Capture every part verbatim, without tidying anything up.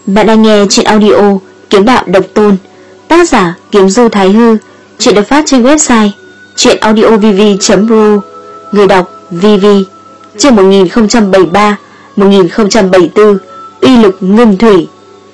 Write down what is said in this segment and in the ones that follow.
Bạn đang nghe truyện audio Kiếm Đạo Độc Tôn, tác giả Kiếm Du Thái Hư. Truyện được phát trên website truyện audio v v chấm ro. Người đọc vê vê. Chương một nghìn không trăm bảy mươi ba một nghìn không trăm bảy mươi tư. Uy lực ngưng thủy.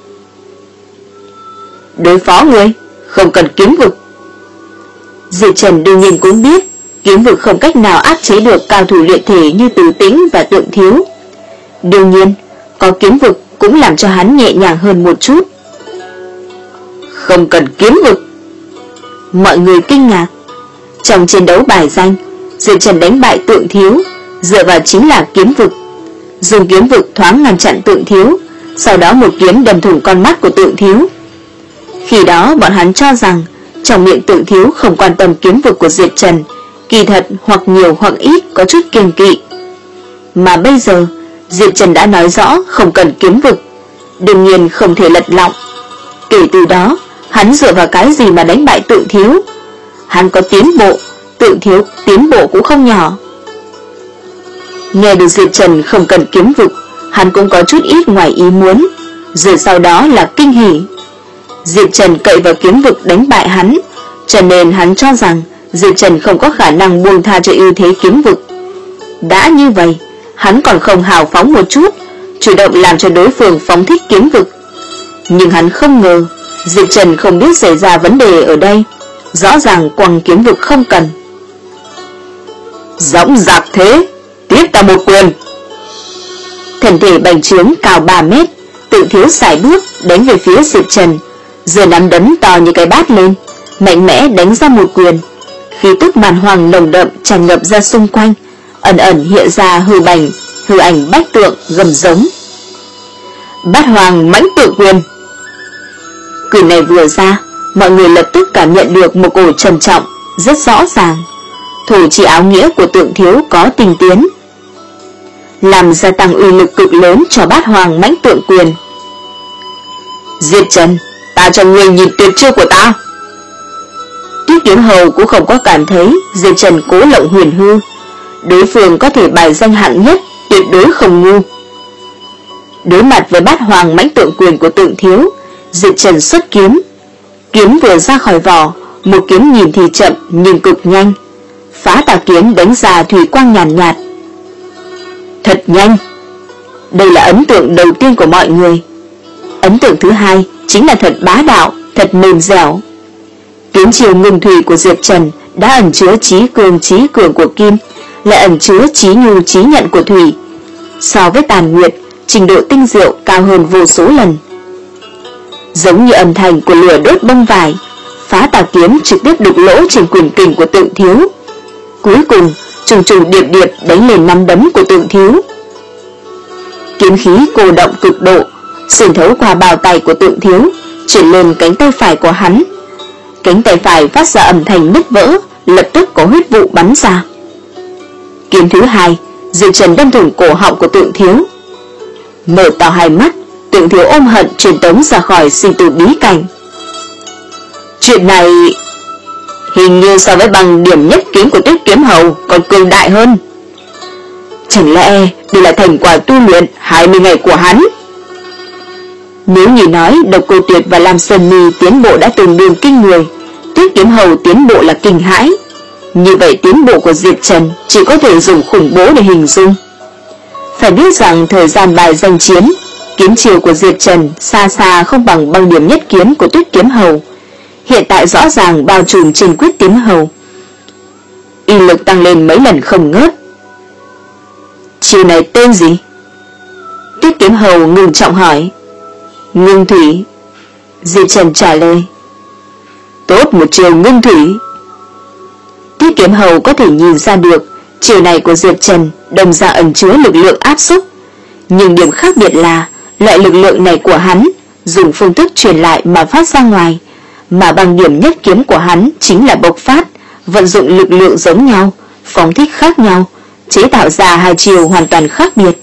Đối phó người không cần kiếm vực. Diệp Trần đương nhiên cũng biết kiếm vực không cách nào áp chế được cao thủ luyện thể như Từ Tĩnh và Tượng Thiếu. Đương nhiên, có kiếm vực cũng làm cho hắn nhẹ nhàng hơn một chút. Không cần kiếm vực. Mọi người kinh ngạc. Trong chiến đấu bài danh, Diệp Trần đánh bại Tượng Thiếu dựa vào chính là kiếm vực. Dùng kiếm vực thoáng ngăn chặn Tượng Thiếu, sau đó một kiếm đâm thủng con mắt của Tượng Thiếu. Khi đó bọn hắn cho rằng trong miệng Tượng Thiếu không quan tâm kiếm vực của Diệp Trần, kỳ thật hoặc nhiều hoặc ít có chút kiêng kỵ. Mà bây giờ Diệp Trần đã nói rõ không cần kiếm vực, đương nhiên không thể lật lọng. Kể từ đó, hắn dựa vào cái gì mà đánh bại Tượng Thiếu? Hắn có tiến bộ, Tượng Thiếu tiến bộ cũng không nhỏ. Nghe được Diệp Trần không cần kiếm vực, hắn cũng có chút ít ngoài ý muốn, rồi sau đó là kinh hỉ. Diệp Trần cậy vào kiếm vực đánh bại hắn, cho nên hắn cho rằng Diệp Trần không có khả năng buông tha cho ưu thế kiếm vực. Đã như vậy, hắn còn không hào phóng một chút, chủ động làm cho đối phương phóng thích kiếm vực. Nhưng hắn không ngờ Diệp Trần không biết xảy ra vấn đề ở đây, rõ ràng quăng kiếm vực không cần. Dõng dạc thế, tiếp ta một quyền. Thân thể bành trướng cao ba mét, Tượng Thiếu sải bước đánh về phía Diệp Trần, giơ nắm đấm to như cái bát lên, mạnh mẽ đánh ra một quyền. Khí tức màn hoàng nồng đậm tràn ngập ra xung quanh, ẩn ẩn hiện ra hư bành, hư ảnh bách tượng gầm giống. Bát hoàng mãnh tượng quyền. Quyền này vừa ra, mọi người lập tức cảm nhận được một cổ trầm trọng rất rõ ràng. Thủ chỉ áo nghĩa của Tượng Thiếu có tinh tiến, làm gia tăng uy lực cực lớn cho bát hoàng mãnh tượng quyền. Diệp Trần, ta cho ngươi nhìn tuyệt chiêu của ta. Tuyết Kiếm Hầu cũng không có cảm thấy Diệp Trần cố lộng huyền hư, đối phương có thể bài danh hạng nhất, tuyệt đối không ngu. Đối mặt với bát hoàng mãnh tượng quyền của Tượng Thiếu, Diệp Trần xuất kiếm. Kiếm vừa ra khỏi vỏ, một kiếm nhìn thì chậm nhưng cực nhanh, phá tà kiếm đánh ra thủy quang nhàn nhạt, nhạt. Thật nhanh. Đây là ấn tượng đầu tiên của mọi người. Ấn tượng thứ hai chính là thật bá đạo, thật mềm dẻo. Kiếm chiều ngưng thủy của Diệp Trần đã ẩn chứa trí cường trí cường của kim, lại ẩn chứa trí nhu trí nhận của thủy. So với Tàn Nguyệt, trình độ tinh diệu cao hơn vô số lần. Giống như âm thanh của lửa đốt bông vải, phá tà kiếm trực tiếp đục lỗ trên quyền kình của Tượng Thiếu. Cuối cùng trùng trùng điệp điệp đánh lên nắm đấm của Tượng Thiếu. Kiếm khí cô động cực độ xuyên thấu qua bào tay của Tượng Thiếu, chuyển lên cánh tay phải của hắn. Cánh tay phải phát ra âm thanh nứt vỡ, lập tức có huyết vụ bắn ra. Kiếm thứ hai, Diệp Trần đâm thủng cổ họng của Tượng Thiếu. Mở to hai mắt, Tượng Thiếu ôm hận truyền tống ra khỏi sinh tử bí cảnh. Chuyện này hình như so với bằng điểm nhất kiếm của Tuyết Kiếm Hầu còn cường đại hơn. Chẳng lẽ đây là thành quả tu luyện hai mươi ngày của hắn? Nếu như nói Độc Cô Tuyệt và Lam Sơn Mi tiến bộ đã tương đương kinh người, Tuyết Kiếm Hầu tiến bộ là kinh hãi, như vậy tiến bộ của Diệp Trần chỉ có thể dùng khủng bố để hình dung. Phải biết rằng thời gian bài danh chiến, kiếm chiều của Diệp Trần xa xa không bằng băng điểm nhất kiếm của Tuyết Kiếm Hầu, hiện tại rõ ràng bao trùm trên Quyết Kiếm Hầu. Uy lực tăng lên mấy lần không ngớt. Chiều này tên gì? Tuyết Kiếm Hầu ngừng trọng hỏi. Ngưng thủy. Diệp Trần trả lời. Tốt một chiều ngưng thủy. Tuyết Kiếm Hầu có thể nhìn ra được chiều này của Diệp Trần đồng dạng ẩn chứa lực lượng áp xúc, nhưng điểm khác biệt là loại lực lượng này của hắn dùng phương thức truyền lại mà phát ra ngoài, mà bằng điểm nhất kiếm của hắn chính là bộc phát, vận dụng lực lượng giống nhau, phóng thích khác nhau, chế tạo ra hai chiều hoàn toàn khác biệt.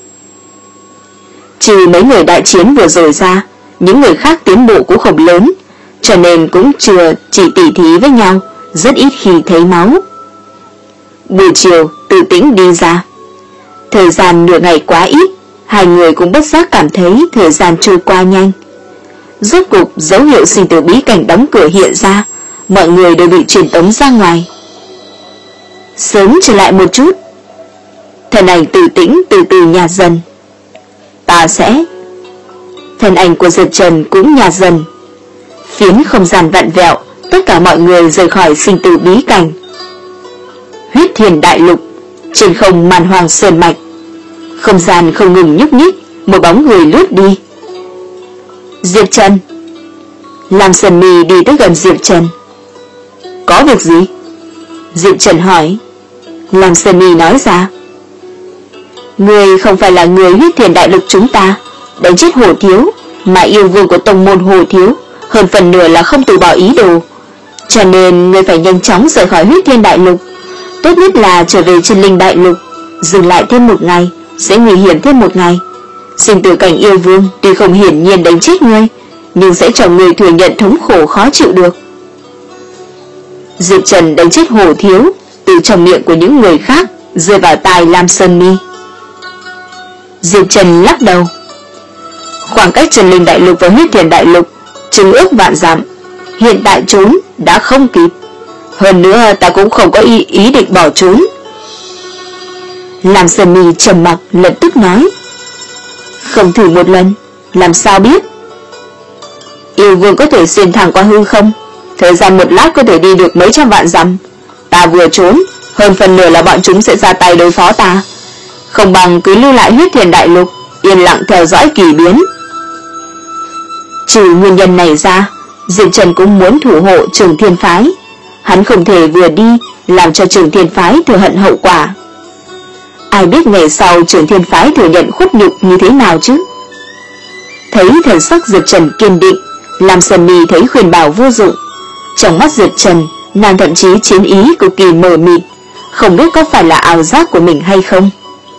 Trừ mấy người đại chiến vừa rồi ra, những người khác tiến bộ cũng không lớn, cho nên cũng chưa chỉ tỉ thí với nhau, rất ít khi thấy máu. Buổi chiều, Từ Tĩnh đi ra. Thời gian nửa ngày quá ít, hai người cũng bất giác cảm thấy thời gian trôi qua nhanh. Rốt cục dấu hiệu sinh tử bí cảnh đóng cửa hiện ra, mọi người đều bị truyền tống ra ngoài. Sớm trở lại một chút. Thân ảnh từ tĩnh từ từ nhạt dần. Ta sẽ. Thân ảnh của Diệp Trần cũng nhạt dần. Phiến không gian vặn vẹo, tất cả mọi người rời khỏi sinh tử bí cảnh. Huyết Thiền Đại Lục, trên không màn hoàng sơn mạch, không gian không ngừng nhúc nhích, một bóng người lướt đi. Diệp Trần. Lam Sơn Mi đi tới gần Diệp Trần. Có việc gì? Diệp Trần hỏi. Lam Sơn Mi nói ra. Người không phải là người Huyết Thiền Đại Lục chúng ta, đánh chết Hồ Thiếu, mà yêu vương của tông môn Hồ Thiếu hơn phần nửa là không từ bỏ ý đồ, cho nên người phải nhanh chóng rời khỏi Huyết Thiên Đại Lục. Tốt nhất là trở về Chân Linh Đại Lục, dừng lại thêm một ngày, sẽ nguy hiểm thêm một ngày. Sinh tử cảnh yêu vương tuy không hiển nhiên đánh chết ngươi, nhưng sẽ cho người thừa nhận thống khổ khó chịu được. Diệp Trần đánh chết Hồ Thiếu từ trong miệng của những người khác rơi vào tai Lam Sơn Mi. Diệp Trần lắc đầu. Khoảng cách Chân Linh Đại Lục và Huyết Thiền Đại Lục chừng ước vạn dặm, hiện tại trốn đã không kịp. Hơn nữa ta cũng không có ý, ý định bỏ trốn. Lam Sơn Mi trầm mặc lập tức nói. Không thử một lần, làm sao biết? Yêu vương có thể xuyên thẳng qua hư không, thời gian một lát có thể đi được mấy trăm vạn dặm. Ta vừa trốn, hơn phần nửa là bọn chúng sẽ ra tay đối phó ta. Không bằng cứ lưu lại Huyết Thiền Đại Lục, yên lặng theo dõi kỳ biến. Trừ nguyên nhân này ra, Diệp Trần cũng muốn thủ hộ Trường Thiên Phái. Hắn không thể vừa đi làm cho Trường Thiên Phái thừa hận hậu quả. Ai biết ngày sau Trường Thiên Phái thừa nhận khuất nhục như thế nào chứ? Thấy thần sắc Diệp Trần kiên định, Lam Sơn Mi thấy khuyên bảo vô dụng. Trong mắt Diệp Trần, nàng thậm chí chiến ý cực kỳ mờ mịt, không biết có phải là ảo giác của mình hay không.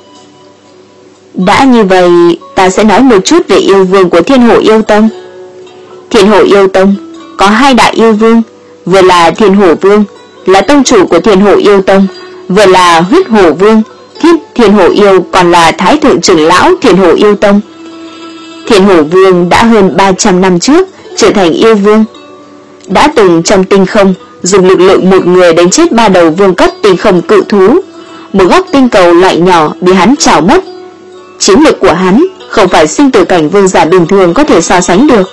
Đã như vậy, ta sẽ nói một chút về yêu vương của Thiên Hổ Yêu Tông. Thiên Hổ Yêu Tông có hai đại yêu vương, vừa là Thiên Hổ Vương, là tông chủ của Thiên Hổ Yêu Tông, vừa là Huyết Hổ Vương, Thiên, Thiên Hổ Yêu còn là Thái thượng trưởng lão Thiên Hổ Yêu Tông. Thiên Hổ Vương đã hơn ba trăm năm trước trở thành yêu vương, đã từng trong tinh không dùng lực lượng một người đánh chết ba đầu vương cấp tinh không cự thú, một góc tinh cầu loại nhỏ bị hắn trảo mất. Chiến lược của hắn không phải sinh tử cảnh vương giả bình thường có thể so sánh được.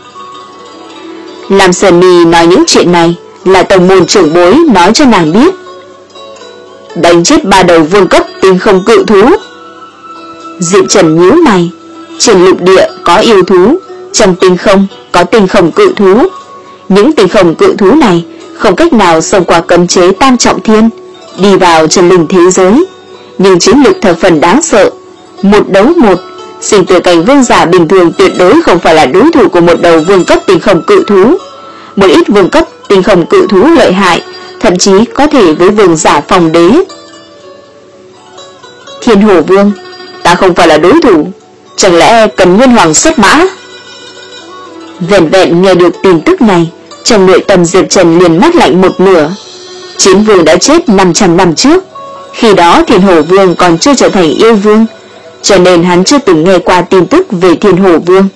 Lam Sơn Mi nói những chuyện này là tông môn trưởng bối nói cho nàng biết. Đánh chết ba đầu vương cấp tinh không cự thú. Diệp Trần nhíu mày. Trên lục địa có yêu thú, trong tinh không có tinh không cự thú. Những tinh không cự thú này không cách nào xông qua cấm chế tam trọng thiên, đi vào chân linh thế giới, nhưng chiến lược thập phần đáng sợ. Một đấu một, sinh tử cảnh vương giả bình thường tuyệt đối không phải là đối thủ của một đầu vương cấp tinh không cự thú. Một ít vương cấp tinh không cự thú lợi hại, thậm chí có thể với vương giả phòng đế. Thiên Hổ Vương, ta không phải là đối thủ, chẳng lẽ cần Nguyên Hoàng xuất mã? Vẹn vẹn nghe được tin tức này, trong nội tâm Diệp Trần liền mắt lạnh một nửa. Chiến vương đã chết năm trăm năm trước, khi đó Thiên Hổ Vương còn chưa trở thành yêu vương, cho nên hắn chưa từng nghe qua tin tức về Thiên Hổ Vương.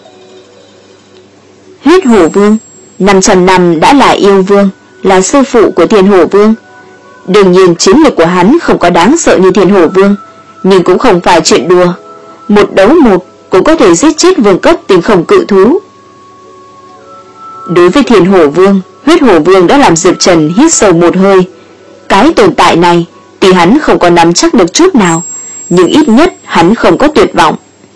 Huyết Hổ Vương năm trăm năm đã là yêu vương, là sư phụ của Thiên Hổ Vương. Đương nhiên chiến lược của hắn không có đáng sợ như Thiên Hổ Vương, nhưng cũng không phải chuyện đùa. Một đấu một cũng có thể giết chết vương cấp tinh không cự thú. Đối với Thiên Hổ Vương, Huyết Hổ Vương đã làm Diệp Trần hít sâu một hơi. Cái tồn tại này thì hắn không có nắm chắc được chút nào, nhưng ít nhất hắn không có tuyệt vọng.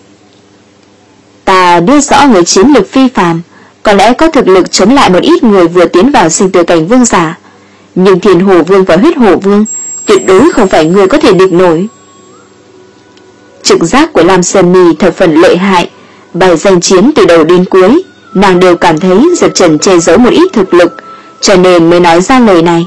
Ta biết rõ người chiến lược phi phàm, có lẽ có thực lực chống lại một ít người vừa tiến vào sinh tử cảnh vương giả, nhưng Thiên Hổ Vương và Huyết Hổ Vương tuyệt đối không phải người có thể địch nổi. Trực giác của Lam Sơn Mi thập phần lợi hại, bài danh chiến từ đầu đến cuối, nàng đều cảm thấy Diệp Trần che giấu một ít thực lực, cho nên mới nói ra lời này.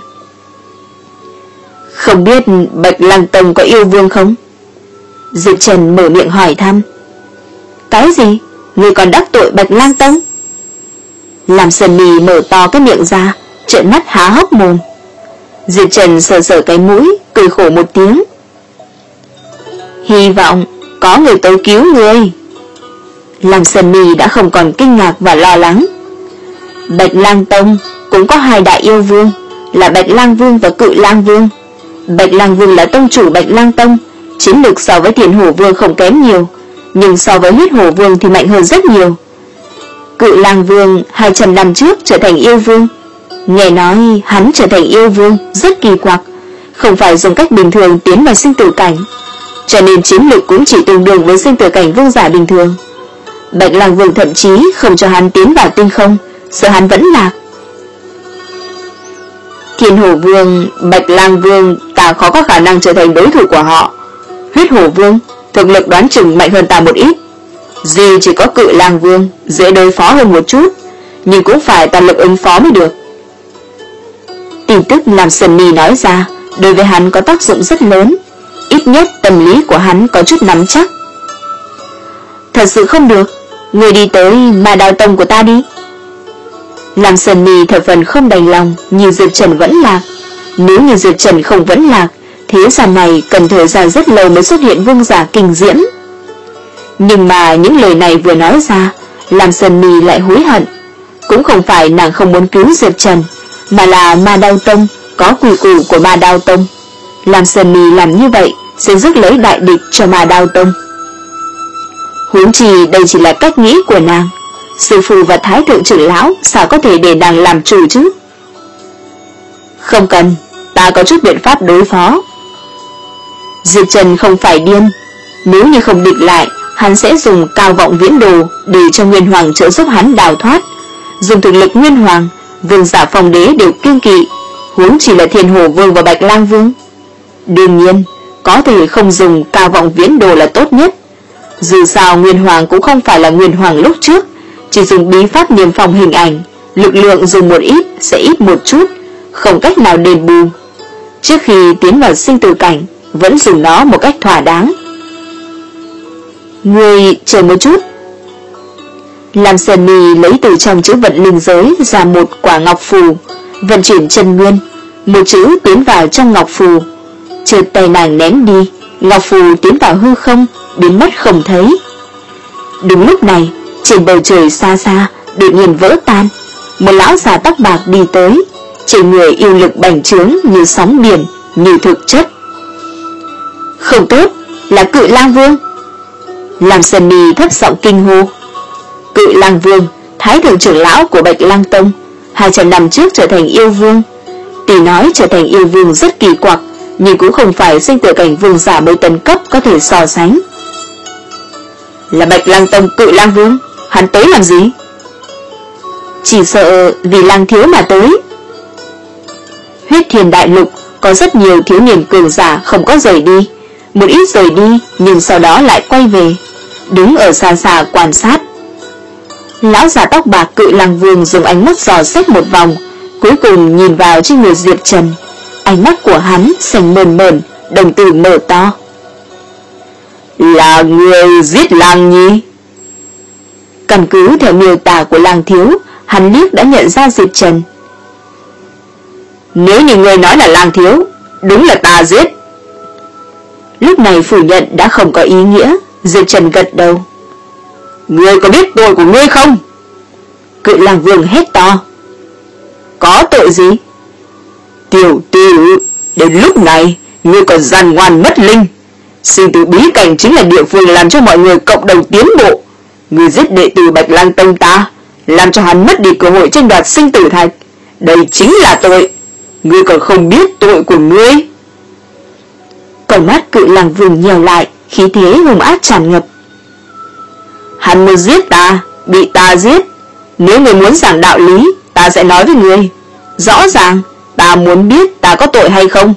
Không biết Bạch Lăng Tông có yêu vương không? Diệp Trần mở miệng hỏi thăm. Cái gì? Người còn đắc tội Bạch Lăng Tông? Lam Sơn Mi mở to cái miệng ra, trợn mắt há hốc mồm. Diệp Trần sờ sờ cái mũi, cười khổ một tiếng. Hy vọng có người tới cứu người. Lam Sơn Mi đã không còn kinh ngạc và lo lắng. Bạch Lang Tông cũng có hai đại yêu vương, là Bạch Lang Vương và Cự Lang Vương. Bạch Lang Vương là tông chủ Bạch Lang Tông, chiến lược so với Thiên Hổ Vương không kém nhiều, nhưng so với Huyết Hổ Vương thì mạnh hơn rất nhiều. Cự Lang Vương hai trăm năm trước trở thành yêu vương. Nghe nói hắn trở thành yêu vương rất kỳ quặc, không phải dùng cách bình thường tiến vào sinh tử cảnh, cho nên chiến lược cũng chỉ tương đương với sinh tử cảnh vương giả bình thường. Bạch Lang Vương thậm chí không cho hắn tiến vào tinh không, sợ hắn vẫn lạc. Thiên Hổ Vương, Bạch Lang Vương ta khó có khả năng trở thành đối thủ của họ. Huyết Hổ Vương thực lực đoán chừng mạnh hơn ta một ít. Duy chỉ có Cự Lang Vương dễ đối phó hơn một chút, nhưng cũng phải toàn lực ứng phó mới được. Tin tức làm Sơn Mi nói ra đối với hắn có tác dụng rất lớn, ít nhất tâm lý của hắn có chút nắm chắc. Thật sự không được, người đi tới Ma Đao Tông của ta đi. Lam Sơn Mi thập phần không đành lòng nhìn Diệp Trần vẫn lạc. Nếu như Diệp Trần không vẫn lạc, thế gian này cần thời gian rất lâu mới xuất hiện vương giả kinh diễm. Nhưng mà những lời này vừa nói ra, Lam Sơn Mi lại hối hận. Cũng không phải nàng không muốn cứu Diệp Trần, mà là Ma Đao Tông có quy củ của Ma Đao Tông. Lam Sơn Mi làm như vậy sẽ rước lấy đại địch cho Ma Đao Tông. Huống chi đây chỉ là cách nghĩ của nàng, sư phụ và thái thượng trưởng lão sao có thể để nàng làm chủ chứ? Không cần, ta có chút biện pháp đối phó. Diệp Trần không phải điên, nếu như không địch lại, hắn sẽ dùng Cao Vọng Viễn Đồ để cho Nguyên Hoàng trợ giúp hắn đào thoát. Dùng thực lực Nguyên Hoàng, vương giả Phong Đế đều kiêng kỵ, huống chỉ là Thiên Hổ Vương và Bạch Lang Vương. Đương nhiên, có thể không dùng Cao Vọng Viễn Đồ là tốt nhất. Dù sao Nguyên Hoàng cũng không phải là Nguyên Hoàng lúc trước, chỉ dùng bí pháp niêm phong hình ảnh, lực lượng dùng một ít sẽ ít một chút, không cách nào đền bù. Trước khi tiến vào sinh tử cảnh, vẫn dùng nó một cách thỏa đáng. Người chờ một chút. Lam Sơn Mi lấy từ trong chữ vật linh giới ra một quả ngọc phù, vận chuyển chân nguyên, một chữ tiến vào trong ngọc phù. Chợt tay nàng ném đi, ngọc phù tiến vào hư không, biến mất không thấy. Đúng lúc này, trên bầu trời xa xa đột nhiên vỡ tan. Một lão già tóc bạc đi tới, trên người yêu lực bành trướng như sóng biển, như thực chất. Không tốt, là Cự Lang Vương. Lam Sơn Mi thấp giọng kinh hô. Cự Lang Vương, thái thượng trưởng lão của Bạch Lang Tông, hai trăm năm trước trở thành yêu vương. Tỷ nói trở thành yêu vương rất kỳ quặc, nhưng cũng không phải sinh tử cảnh vương giả mới tấn cấp có thể so sánh. Là Bạch Lang Tông Cự Lang Vương, hắn tới làm gì? Chỉ sợ vì Lang thiếu mà tới. Huyết Thiên Đại Lục có rất nhiều thiếu niên cường giả không có rời đi, một ít rời đi nhưng sau đó lại quay về, đứng ở xa xa quan sát. Lão già tóc bạc Cự Lang Vương dùng ánh mắt dò xét một vòng, cuối cùng nhìn vào trên người Diệp Trần. Ánh mắt của hắn xanh mờn mờn, đồng tử mở to. Là người giết Lang Nhi? Căn cứ theo miêu tả của Lang thiếu, hắn liếc đã nhận ra Diệp Trần. Nếu như người nói là Lang thiếu, đúng là ta giết. Lúc này phủ nhận đã không có ý nghĩa. Diệp Trần gật đầu. Ngươi có biết tội của ngươi không? Cự Lang Vương hét to. Có tội gì? Tiểu tiểu, đến lúc này ngươi còn gian ngoan mất linh. Sinh tử bí cảnh chính là địa phương làm cho mọi người cộng đồng tiến bộ. Ngươi giết đệ tử Bạch Lang Tông ta, làm cho hắn mất đi cơ hội tranh đoạt sinh tử thạch. Đây chính là tội. Ngươi còn không biết tội của ngươi. Còn mắt Cự Lang Vương nhèo lại, khí thế hung ác tràn ngập. Hắn muốn giết ta, bị ta giết. Nếu ngươi muốn giảng đạo lý, ta sẽ nói với ngươi. Rõ ràng, ta muốn biết ta có tội hay không.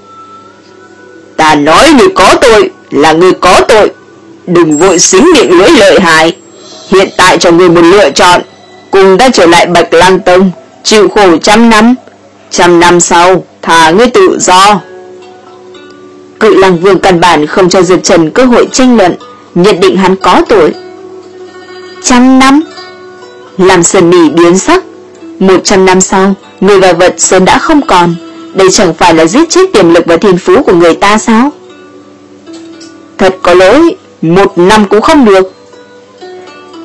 Ta nói ngươi có tội, là ngươi có tội. Đừng vội xính miệng lưỡi lợi hại. Hiện tại cho ngươi một lựa chọn, cùng ta trở lại Bạch Lang Tông, chịu khổ trăm năm. Trăm năm sau, thả ngươi tự do. Cự Lang Vương căn bản không cho Diệp Trần cơ hội tranh luận, nhận định hắn có tội. Trăm năm? Làm Sơn Mi biến sắc. Một trăm năm sau, người và vật sớm đã không còn. Đây chẳng phải là giết chết tiềm lực và thiên phú của người ta sao? Thật có lỗi, một năm cũng không được.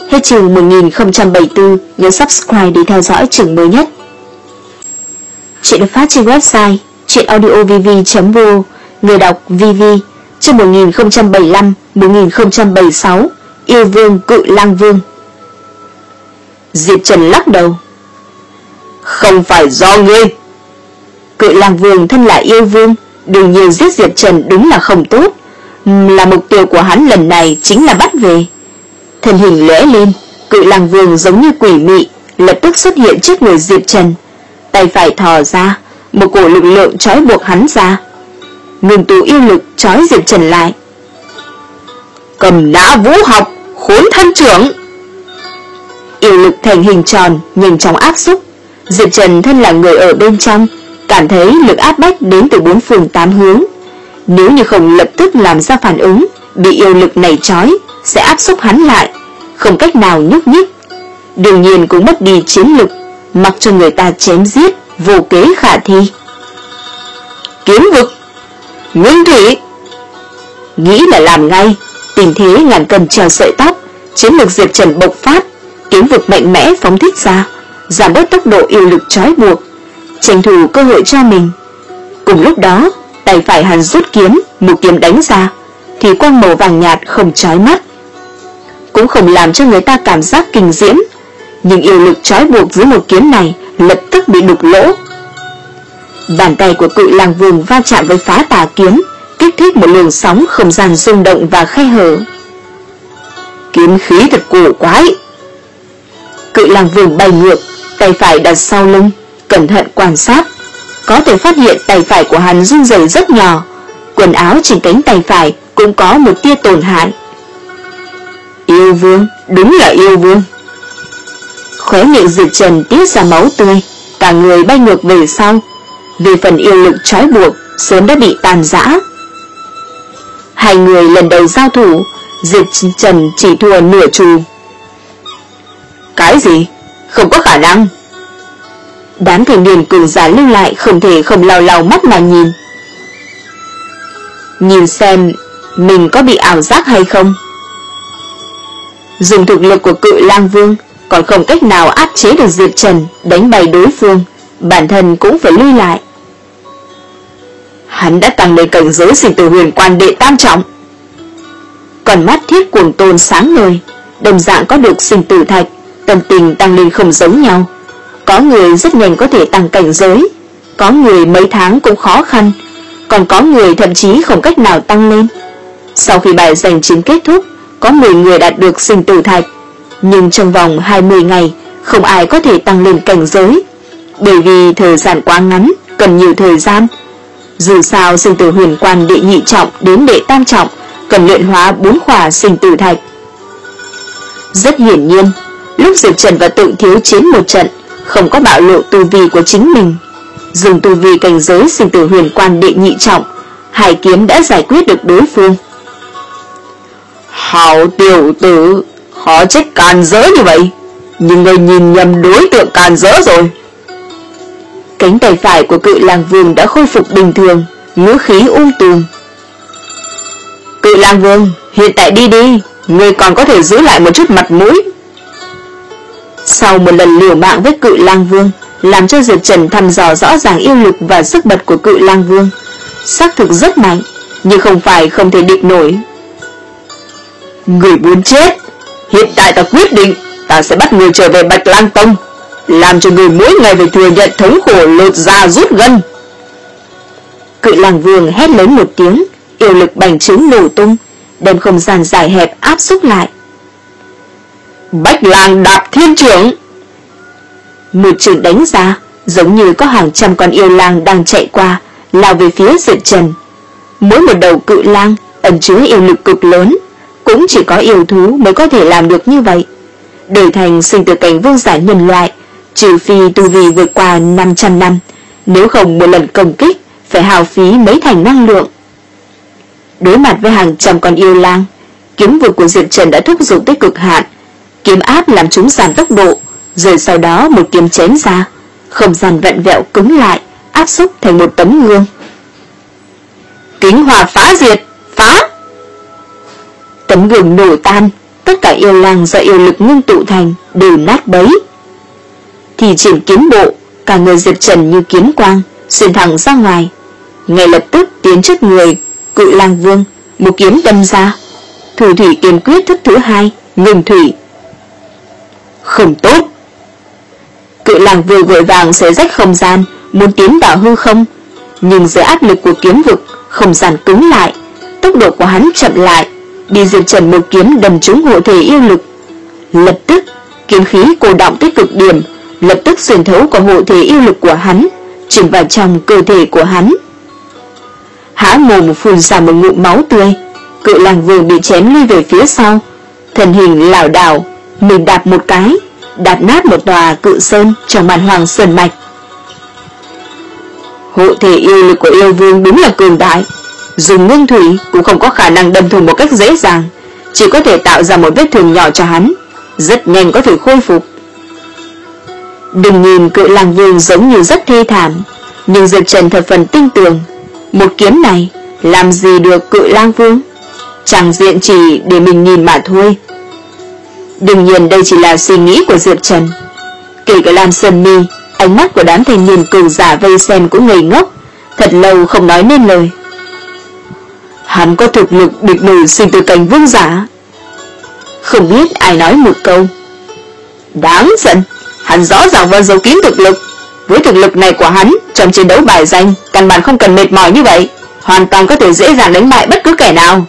Hết chương một nghìn không trăm bảy mươi tư, nhớ subscribe để theo dõi chương mới nhất. Chuyện được phát trên website chuyenaudiovv chấm v o, người đọc vê vê. Chương một nghìn không trăm bảy mươi lăm đến một nghìn không trăm bảy mươi sáu, Yêu Vương Cự Lang Vương. Diệp Trần lắc đầu. Không phải do ngươi. Cự Lang Vương thân là yêu vương, đương nhiên giết Diệp Trần đúng là không tốt, là mục tiêu của hắn lần này chính là bắt về. Thân hình lóe lên, Cự Lang Vương giống như quỷ mị, lập tức xuất hiện trước người Diệp Trần, tay phải thò ra, một cổ lực lượng trói buộc hắn ra. Ngừng tụ yêu lực trói Diệp Trần lại. Cầm nã vũ học, khốn thân trưởng. Yêu lực thành hình tròn, nhanh chóng áp xúc. Diệp Trần thân là người ở bên trong, cảm thấy lực áp bách đến từ bốn phương tám hướng. Nếu như không lập tức làm ra phản ứng, bị yêu lực này trói, sẽ áp xúc hắn lại, không cách nào nhúc nhích. Đương nhiên cũng mất đi chiến lực, mặc cho người ta chém giết, vô kế khả thi. Kiếm vực, nguyên thủy. Nghĩ là làm ngay, tình thế ngàn cân treo sợi tóc, chiến lực Diệp Trần bộc phát, kiếm vực mạnh mẽ phóng thích ra, giảm bớt tốc độ yêu lực trói buộc, tranh thủ cơ hội cho mình. Cùng lúc đó, tay phải hắn rút kiếm, một kiếm đánh ra, thì quang màu vàng nhạt không chói mắt, cũng không làm cho người ta cảm giác kinh diễm, nhưng yêu lực trói buộc dưới một kiếm này lập tức bị đục lỗ. Bàn tay của Cự Lang Vương va chạm với phá tà kiếm, kích thích một luồng sóng không gian rung động và khe hở. Kiếm khí thật cổ quái. Cự Lang Vương bay ngược, tay phải đặt sau lưng, cẩn thận quan sát, có thể phát hiện tay phải của hắn run rẩy rất nhỏ, quần áo trên cánh tay phải cũng có một tia tổn hại. Yêu vương, đúng là yêu vương. Khóe miệng Diệp Trần tiết ra máu tươi, cả người bay ngược về sau. Về phần yêu lực trói buộc, sớm đã bị tàn rã. Hai người lần đầu giao thủ, Diệp Trần chỉ thua nửa chù. Cái gì? Không có khả năng. Đám thanh niên cường giả lưu lại không thể không lau lau mắt mà nhìn. Nhìn xem mình có bị ảo giác hay không. Dùng thực lực của Cự Lang Vương còn không cách nào áp chế được Diệp Trần, đánh bay đối phương, bản thân cũng phải lui lại. Hắn đã tăng lên cảnh giới Sinh Tử Huyền Quan đệ tam trọng. Còn mắt Thiết Cuồng Tôn sáng ngời, đồng dạng có được sinh tử thạch, tâm tình tăng lên không giống nhau. Có người rất nhanh có thể tăng cảnh giới, có người mấy tháng cũng khó khăn, còn có người thậm chí không cách nào tăng lên. Sau khi bài giành chiến kết thúc, có mười người đạt được sinh tử thạch, nhưng trong vòng hai mươi ngày không ai có thể tăng lên cảnh giới, bởi vì thời gian quá ngắn, cần nhiều thời gian. Dù sao Sinh Tử Huyền Quan đệ nhị trọng đến đệ tam trọng cần luyện hóa bốn khỏa sinh tử thạch. Rất hiển nhiên, lúc Diệp Trần và Tự Thiếu chiến một trận, không có bạo lộ tu vi của chính mình, dùng tu vi cảnh giới Sinh Tử Huyền Quan đệ nhị trọng, hai kiếm đã giải quyết được đối phương. Hảo tiểu tử, khó trách càn rỡ như vậy, nhưng người nhìn nhầm đối tượng càn rỡ rồi. Cánh tay phải của Cự Lang Vương đã khôi phục bình thường, ngữ khí ung tùm. Cự Lang Vương, hiện tại đi đi, ngươi còn có thể giữ lại một chút mặt mũi. Sau một lần liều mạng với Cự Lang Vương, làm cho Diệp Trần thăm dò rõ ràng yêu lực và sức bật của Cự Lang Vương, xác thực rất mạnh, nhưng không phải không thể địch nổi. Người muốn chết, hiện tại ta quyết định, ta sẽ bắt người trở về Bạch Lang Tông, làm cho người mỗi ngày phải thừa nhận thống khổ lột da rút gân. Cự Lang Vương hét lớn một tiếng, yêu lực bành trướng nổ tung, đem không gian dài hẹp áp xúc lại. Bách Lang Đạp Thiên Trưởng. Một trường đánh ra, giống như có hàng trăm con yêu lang đang chạy qua, lao về phía Diệp Trần. Mỗi một đầu cự lang ẩn chứa yêu lực cực lớn, cũng chỉ có yêu thú mới có thể làm được như vậy. Đổi thành sinh tử cảnh vương giả nhân loại, trừ phi tu vi vượt qua năm trăm năm, nếu không một lần công kích phải hao phí mấy thành năng lượng. Đối mặt với hàng trăm con yêu lang, kiếm vực của Diệp Trần đã thúc giục tới cực hạn, kiếm áp làm chúng giảm tốc độ, rồi sau đó một kiếm chém ra, không gian vặn vẹo cứng lại, áp xúc thành một tấm gương. Kính hỏa phá diệt, phá! Tấm gương nổ tan, tất cả cả yêu lang do yêu lực ngưng tụ thành đều nát bấy. Thì triển kiếm bộ, cả người Diệp Trần như kiếm quang xuyên thẳng ra ngoài, ngay lập tức tiến trước người Cự Lang Vương, một kiếm đâm ra. Thủ thủy kiếm quyết thức thứ hai, ngừng thủy. Không tốt. Cự Lang Vương vội vàng xé rách không gian, muốn tiến vào hư không, nhưng dưới áp lực của kiếm vực, không gian cứng lại, tốc độ của hắn chậm lại, bị Diệp Trần một kiếm đâm trúng hộ thể yêu lực. Lập tức, kiếm khí cô động tới cực điểm, lập tức xuyên thấu qua hộ thể yêu lực của hắn, truyền vào trong cơ thể của hắn. Há mồm phun ra một ngụm máu tươi, Cự Lang Vương bị chém lui về phía sau, thân hình lảo đảo, mình đạp một cái, đạp nát một tòa cự sơn trong màn hoàng sơn mạch. Hộ thể yêu lực của yêu vương đúng là cường đại, dùng ngưng thủy cũng không có khả năng đâm thủng một cách dễ dàng, chỉ có thể tạo ra một vết thương nhỏ cho hắn, rất nhanh có thể khôi phục. Đừng nhìn Cự Lang Vương giống như rất thê thảm, nhưng Diệp Trần thật phần tin tưởng, một kiếm này làm gì được Cự Lang Vương, chẳng diện chỉ để mình nhìn mà thôi. Đương nhiên đây chỉ là suy nghĩ của Diệp Trần. Kể cả Lam Sơn Mi, ánh mắt của đám thanh niên cường giả vây xem cũng ngây ngốc, thật lâu không nói nên lời. Hắn có thực lực địch nổi sinh tử cảnh vương giả. Không biết ai nói một câu. Đáng giận, hắn rõ ràng vào dấu kín thực lực. Với thực lực này của hắn, trong chiến đấu bài danh, căn bản không cần mệt mỏi như vậy, hoàn toàn có thể dễ dàng đánh bại bất cứ kẻ nào.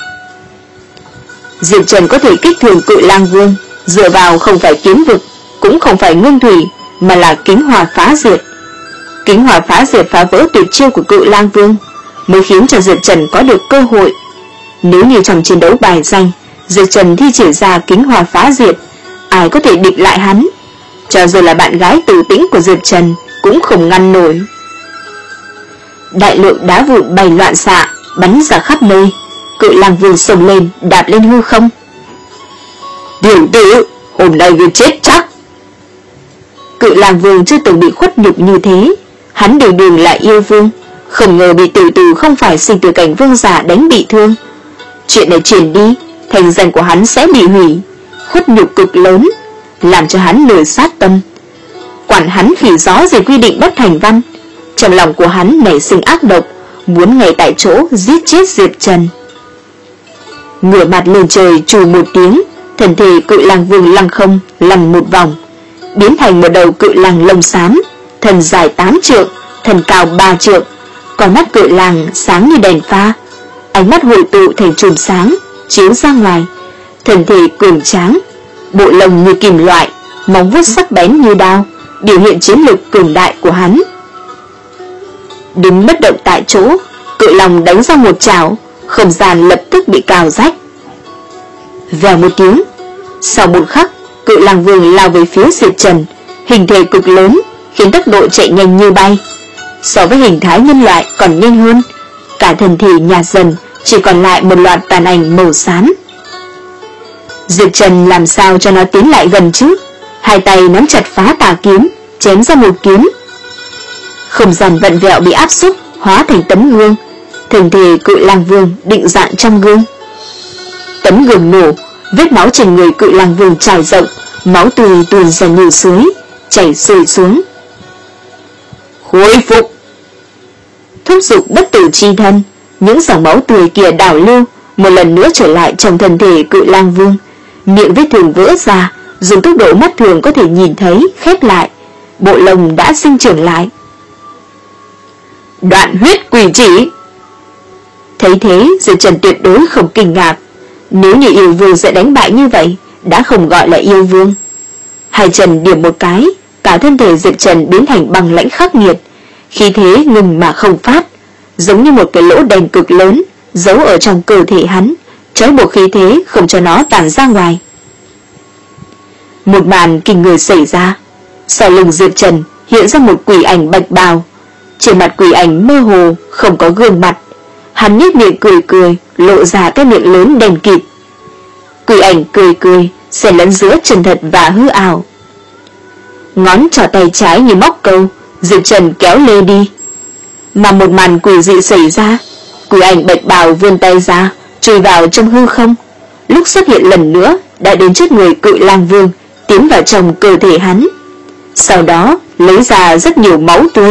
Diệp Trần có thể kích thường Cự Lang Vương, dựa vào không phải kiếm vực, cũng không phải ngưng thủy, mà là kính hòa phá diệt. Kính hòa phá diệt phá vỡ tuyệt chiêu của Cự Lang Vương, mới khiến cho Diệp Trần có được cơ hội. Nếu như trong chiến đấu bài danh, Diệp Trần thi triển ra kính hòa phá diệt, ai có thể địch lại hắn? Cho dù là bạn gái Tử Tĩnh của Diệp Trần cũng không ngăn nổi. Đại lượng đá vụn bay loạn xạ, bắn ra khắp nơi. Cự Lang Vương xông lên, đạp lên hư không. Tiểu tử, hôm nay ngươi chết chắc. Cự Lang Vương chưa từng bị khuất nhục như thế, hắn đường đường là yêu vương, không ngờ bị tiểu tử không phải sinh tử cảnh vương giả đánh bị thương. Chuyện này truyền đi, thành danh của hắn sẽ bị hủy, khuất nhục cực lớn, làm cho hắn nổi sát tâm. Quản hắn khỉ gió gì quy định bất thành văn, trong lòng của hắn nảy sinh ác độc, muốn ngay tại chỗ giết chết Diệp Trần. Ngửa mặt lên trời chù một tiếng, thân thể Cự Lang Vương lăng không lăn một vòng, biến thành một đầu cự lang lông xám, thân dài tám trượng, thân cao ba trượng, con mắt Cự Lang sáng như đèn pha, ánh mắt hội tụ thành chùm sáng chiếu ra ngoài, thân thể cường tráng, bộ lông như kim loại, móng vuốt sắc bén như đao, biểu hiện chiến lực cường đại của hắn. Đứng bất động tại chỗ, Cự Long đánh ra một chảo, không gian lập tức bị cào rách. Vèo một tiếng, sau một khắc, Cự Lang Vương lao về phía Diệp Trần, hình thể cực lớn, khiến tốc độ chạy nhanh như bay. So với hình thái nhân loại còn nhanh hơn, cả thân thể nhạt dần, chỉ còn lại một loạt tàn ảnh màu xám. Diệp Trần làm sao cho nó tiến lại gần chứ? Hai tay nắm chặt phá tà kiếm, chém ra một kiếm. Không gian vặn vẹo bị áp xúc, hóa thành tấm gương. Thân thể Cự Lang Vương định dạng trong gương. Tấm gương nổ, vết máu trên người Cự Lang Vương trải rộng, máu tươi tuôn ra như suối, chảy rơi xuống. Khôi phục! Thúc giục bất tử chi thân, những dòng máu tươi kia đảo lưu, một lần nữa trở lại trong thân thể Cự Lang Vương. Miệng vết thương vỡ ra, dùng tốc độ mắt thường có thể nhìn thấy, khép lại. Bộ lông đã sinh trưởng lại. Đoạn huyết quỷ chỉ! Thấy thế, Diệp Trần tuyệt đối không kinh ngạc. Nếu như yêu vương sẽ đánh bại như vậy, đã không gọi là yêu vương. Hai chân điểm một cái, cả thân thể Diệp Trần biến thành băng lãnh khắc nghiệt, khí thế ngừng mà không phát, giống như một cái lỗ đen cực lớn giấu ở trong cơ thể hắn, trói buộc khí thế không cho nó tản ra ngoài. Một màn kinh người xảy ra. Sau lưng Diệp Trần hiện ra một quỷ ảnh bạch bào, trên mặt quỷ ảnh mơ hồ không có gương mặt. Hắn nhếch miệng cười cười, lộ ra cái miệng lớn đen kịt. Quỷ ảnh cười cười, xen lẫn giữa chân thật và hư ảo. Ngón trỏ tay trái như móc câu, Diệp Trần kéo lê đi. Mà một màn quỷ dị xảy ra, quỷ ảnh bạch bào vươn tay ra, chui vào trong hư không. Lúc xuất hiện lần nữa, đã đến trước người Cự Lang Vương, tiến vào trong cơ thể hắn. Sau đó lấy ra rất nhiều máu tươi.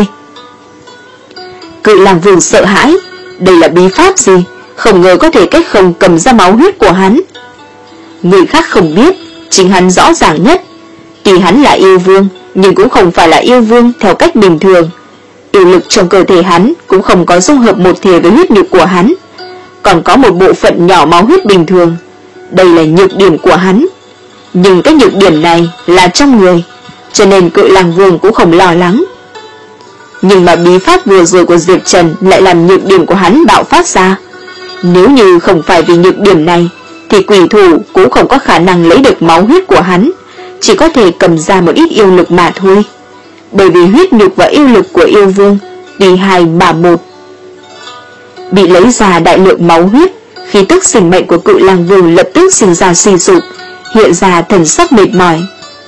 Cự Lang Vương sợ hãi, đây là bí pháp gì, không ngờ có thể cách không cầm ra máu huyết của hắn. Người khác không biết, chính hắn rõ ràng nhất. Tuy hắn là yêu vương, nhưng cũng không phải là yêu vương theo cách bình thường. Yêu lực trong cơ thể hắn cũng không có dung hợp một thể với huyết nhục của hắn, còn có một bộ phận nhỏ máu huyết bình thường. Đây là nhược điểm của hắn. Nhưng cái nhược điểm này là trong người, cho nên Cự Lang Vương cũng không lo lắng. Nhưng mà bí pháp vừa rồi của Diệp Trần lại làm nhược điểm của hắn bạo phát ra. Nếu như không phải vì nhược điểm này, thì quỷ thủ cũng không có khả năng lấy được máu huyết của hắn, chỉ có thể cầm ra một ít yêu lực mà thôi. Bởi vì huyết nhục và yêu lực của yêu vương tuy hai mà một. Bị lấy ra đại lượng máu huyết, khí tức sinh mệnh của Cự Lang Vương lập tức sinh ra suy sụp, hiện ra thần sắc mệt mỏi.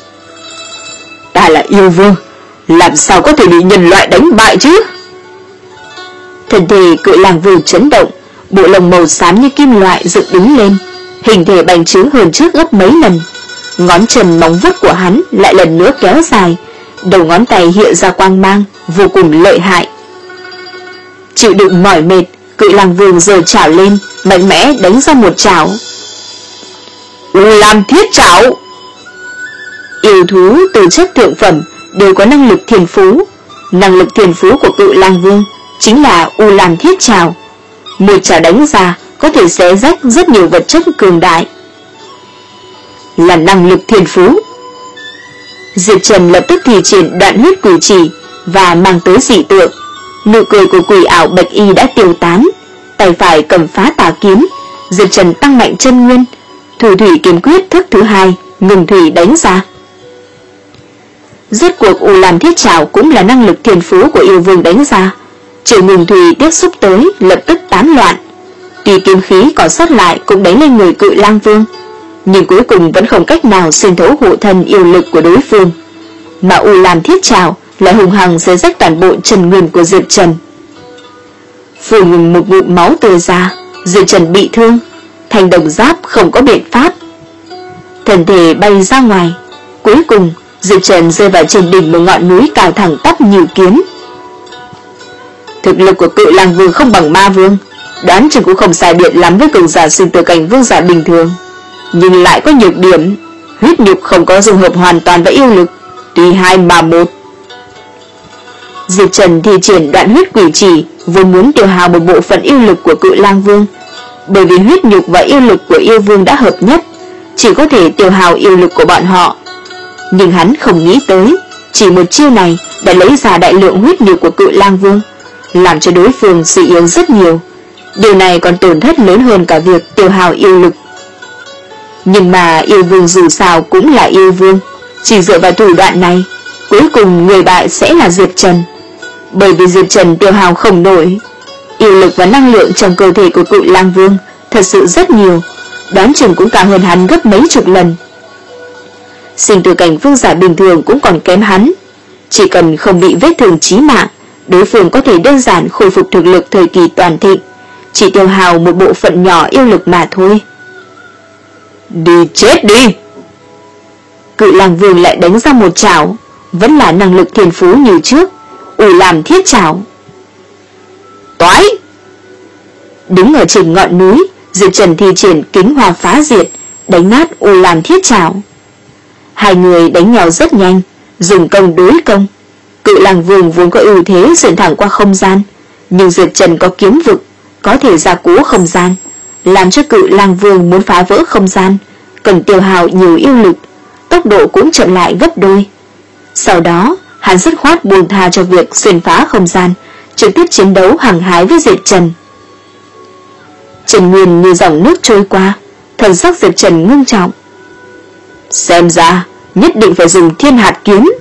Ta là yêu vương, làm sao có thể bị nhân loại đánh bại chứ? Thân thể Cự Lang Vương chấn động, bộ lông màu xám như kim loại dựng đứng lên, hình thể bành trướng hơn trước gấp mấy lần. Ngón chân móng vuốt của hắn lại lần nữa kéo dài, đầu ngón tay hiện ra quang mang, vô cùng lợi hại. Chịu đựng mỏi mệt, Cự Lang Vương giơ chảo lên, mạnh mẽ đánh ra một chảo. U Lam Thiết Chảo! Yêu thú từ chất thượng phẩm đều có năng lực thiên phú. Năng lực thiên phú của Cự Lang Vương chính là U Lam Thiết Chảo. Một chảo đánh ra có thể xé rách rất nhiều vật chất cường đại. Là năng lực thiên phú. Diệp Trần lập tức thi triển Đoạn Huyết Quỷ Chỉ và mang tới dị tượng. Nụ cười của quỷ ảo bạch y đã tiêu tán, tay phải cầm Phá Tà Kiếm. Diệp Trần tăng mạnh chân nguyên, Thủ Thủy Kiếm Quyết thức thứ hai, ngừng thủy đánh ra. Rốt cuộc U Lam Thiết Trảo cũng là năng lực thiên phú của yêu vương đánh ra. Triệu ngừng thủy tiếp xúc tới, lập tức tán loạn. Tuy kiếm khí còn sót lại cũng đánh lên người Cự Lang Vương, nhưng cuối cùng vẫn không cách nào xuyên thấu hộ thân yêu lực của đối phương. Mà U Lam Thiết Trảo lại hùng hằng xé rách toàn bộ chân nguyên của Diệp Trần. Phù ngừng một ngụm máu tươi ra, Diệp Trần bị thương, thành đồng giáp không có biện pháp, thân thể bay ra ngoài. Cuối cùng Diệp Trần rơi vào trên đỉnh một ngọn núi cao thẳng tắp như kiếm. Thực lực của Cự Lang Vương không bằng Ma Vương, đoán chừng cũng không sai biệt lắm với cường giả sinh tử cảnh vương giả bình thường, nhưng lại có nhược điểm, huyết nhục không có dung hợp hoàn toàn với yêu lực, tuy hai mà một. Diệp Trần thi triển Đoạn Huyết Quỷ Chỉ vốn muốn tiêu hao một bộ phận yêu lực của Cự Lang Vương, bởi vì huyết nhục và yêu lực của yêu vương đã hợp nhất, chỉ có thể tiêu hao yêu lực của bọn họ. Nhưng hắn không nghĩ tới, chỉ một chiêu này đã lấy ra đại lượng huyết nhục của Cự Lang Vương, làm cho đối phương suy yếu rất nhiều. Điều này còn tổn thất lớn hơn cả việc tiêu hao yêu lực. Nhưng mà yêu vương dù sao cũng là yêu vương, chỉ dựa vào thủ đoạn này, cuối cùng người bại sẽ là Diệp Trần. Bởi vì Diệp Trần tiêu hao không nổi, yêu lực và năng lượng trong cơ thể của Cự Lang Vương thật sự rất nhiều, đoán chừng cũng cao hơn hắn gấp mấy chục lần. Sinh tử cảnh vương giả bình thường cũng còn kém hắn, chỉ cần không bị vết thương chí mạng, đối phương có thể đơn giản khôi phục thực lực thời kỳ toàn thịnh, chỉ tiêu hao một bộ phận nhỏ yêu lực mà thôi. Đi chết đi! Cự Lang Vương lại đánh ra một chảo, vẫn là năng lực thiên phú như trước, U Lam Thiết Chảo. Toái! Đứng ở trên ngọn núi, Diệp Trần thi triển Kính Hoa Phá Diệt, đánh nát U Lam Thiết Chảo. Hai người đánh nhau rất nhanh, dùng công đối công. Cự Lang Vương vốn có ưu thế xuyên thẳng qua không gian, nhưng Diệp Trần có kiếm vực, có thể gia cố không gian, làm cho Cự Lang Vương muốn phá vỡ không gian cần tiêu hao nhiều yêu lực, tốc độ cũng chậm lại gấp đôi. Sau đó hắn dứt khoát buông tha cho việc xuyên phá không gian, trực tiếp chiến đấu hăng hái với Diệp Trần. Trần Nguyên như dòng nước trôi qua, thần sắc Diệp Trần ngưng trọng. Xem ra nhất định phải dùng Thiên Hạt Kiếm.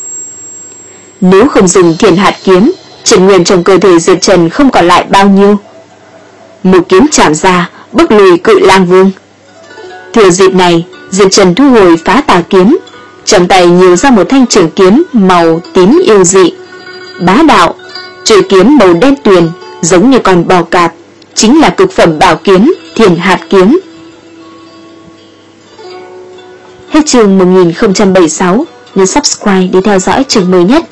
Nếu không dùng Thiên Hạt Kiếm, Trần Nguyên trong cơ thể Diệp Trần không còn lại bao nhiêu. Một kiếm chạm ra, bức lùi Cự Lang Vương. Thừa dịp này, Diệp Trần thu hồi Phá Tà Kiếm, trong tay nhiều ra một thanh trường kiếm màu tím yêu dị, bá đạo. Chuôi kiếm màu đen tuyền, giống như con bò cạp, chính là cực phẩm bảo kiếm Thiên Hạt Kiếm. Hết chương một nghìn không trăm bảy mươi sáu. Nhấn subscribe để theo dõi chương mới nhất.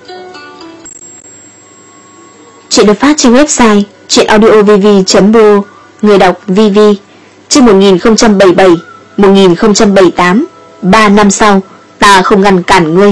Chuyện được phát trên website truyện audio v v chấm r o. Người đọc vê vê. Chương một nghìn không trăm bảy mươi bảy, một nghìn không trăm bảy mươi tám. Ba năm sau, ta không ngăn cản ngươi.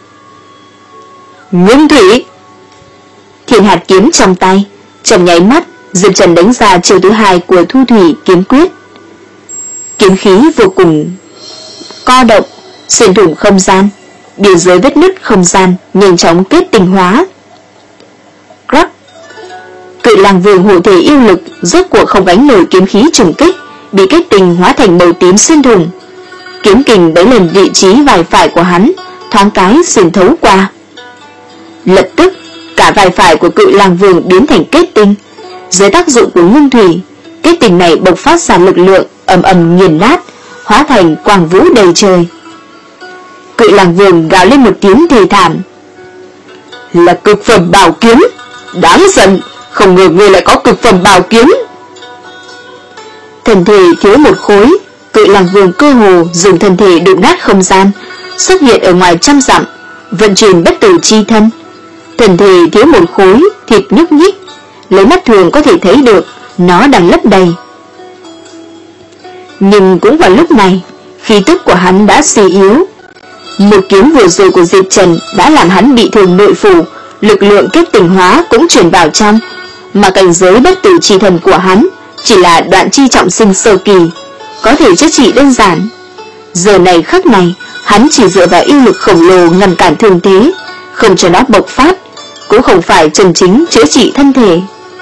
Ngưng thủy. Thiên hạt kiếm trong tay, trong nháy mắt, Diệp Trần đánh ra chiêu thứ hai của Thu Thủy kiếm quyết. Kiếm khí vô cùng co động, xuyên thủng không gian, biên giới vết nứt không gian nhanh chóng kết tinh hóa. Rắc. Cự Lang Vương hộ thể yêu lực rốt cuộc không gánh nổi kiếm khí trùng kích, bị kết tinh hóa thành màu tím xuyên thủng. Kiếm kình bấy lên vị trí vai phải của hắn, thoáng cái xuyên thấu qua. Lập tức, cả vai phải của Cự Lang Vương biến thành kết tinh. Dưới tác dụng của ngưng thủy, kết tinh này bộc phát ra lực lượng ầm ầm nghiền nát, hóa thành quang vũ đầy trời. Cự Lang Vương gào lên một tiếng thê thảm. Là cực phẩm bảo kiếm, đáng giận, không ngờ ngươi lại có cực phẩm bảo kiếm. Thân thể thiếu một khối, Cự Lang Vương cơ hồ dùng thân thể đụng nát không gian, xuất hiện ở ngoài trăm dặm, vận chuyển bất tử chi thân. Thân thể thiếu một khối, thịt nhúc nhích, lấy mắt thường có thể thấy được, nó đang lấp đầy. Nhưng cũng vào lúc này, khí tức của hắn đã suy yếu. Một kiếm vừa rồi của Diệp Trần đã làm hắn bị thương nội phủ, lực lượng kết tinh hóa cũng chuyển vào trong, mà cảnh giới bất tử chi thần của hắn chỉ là đoạn chi trọng sinh sơ kỳ, có thể chữa trị đơn giản. Giờ này khắc này, hắn chỉ dựa vào yêu lực khổng lồ ngăn cản thương thế, không cho nó bộc phát, cũng không phải chân chính chữa trị thân thể.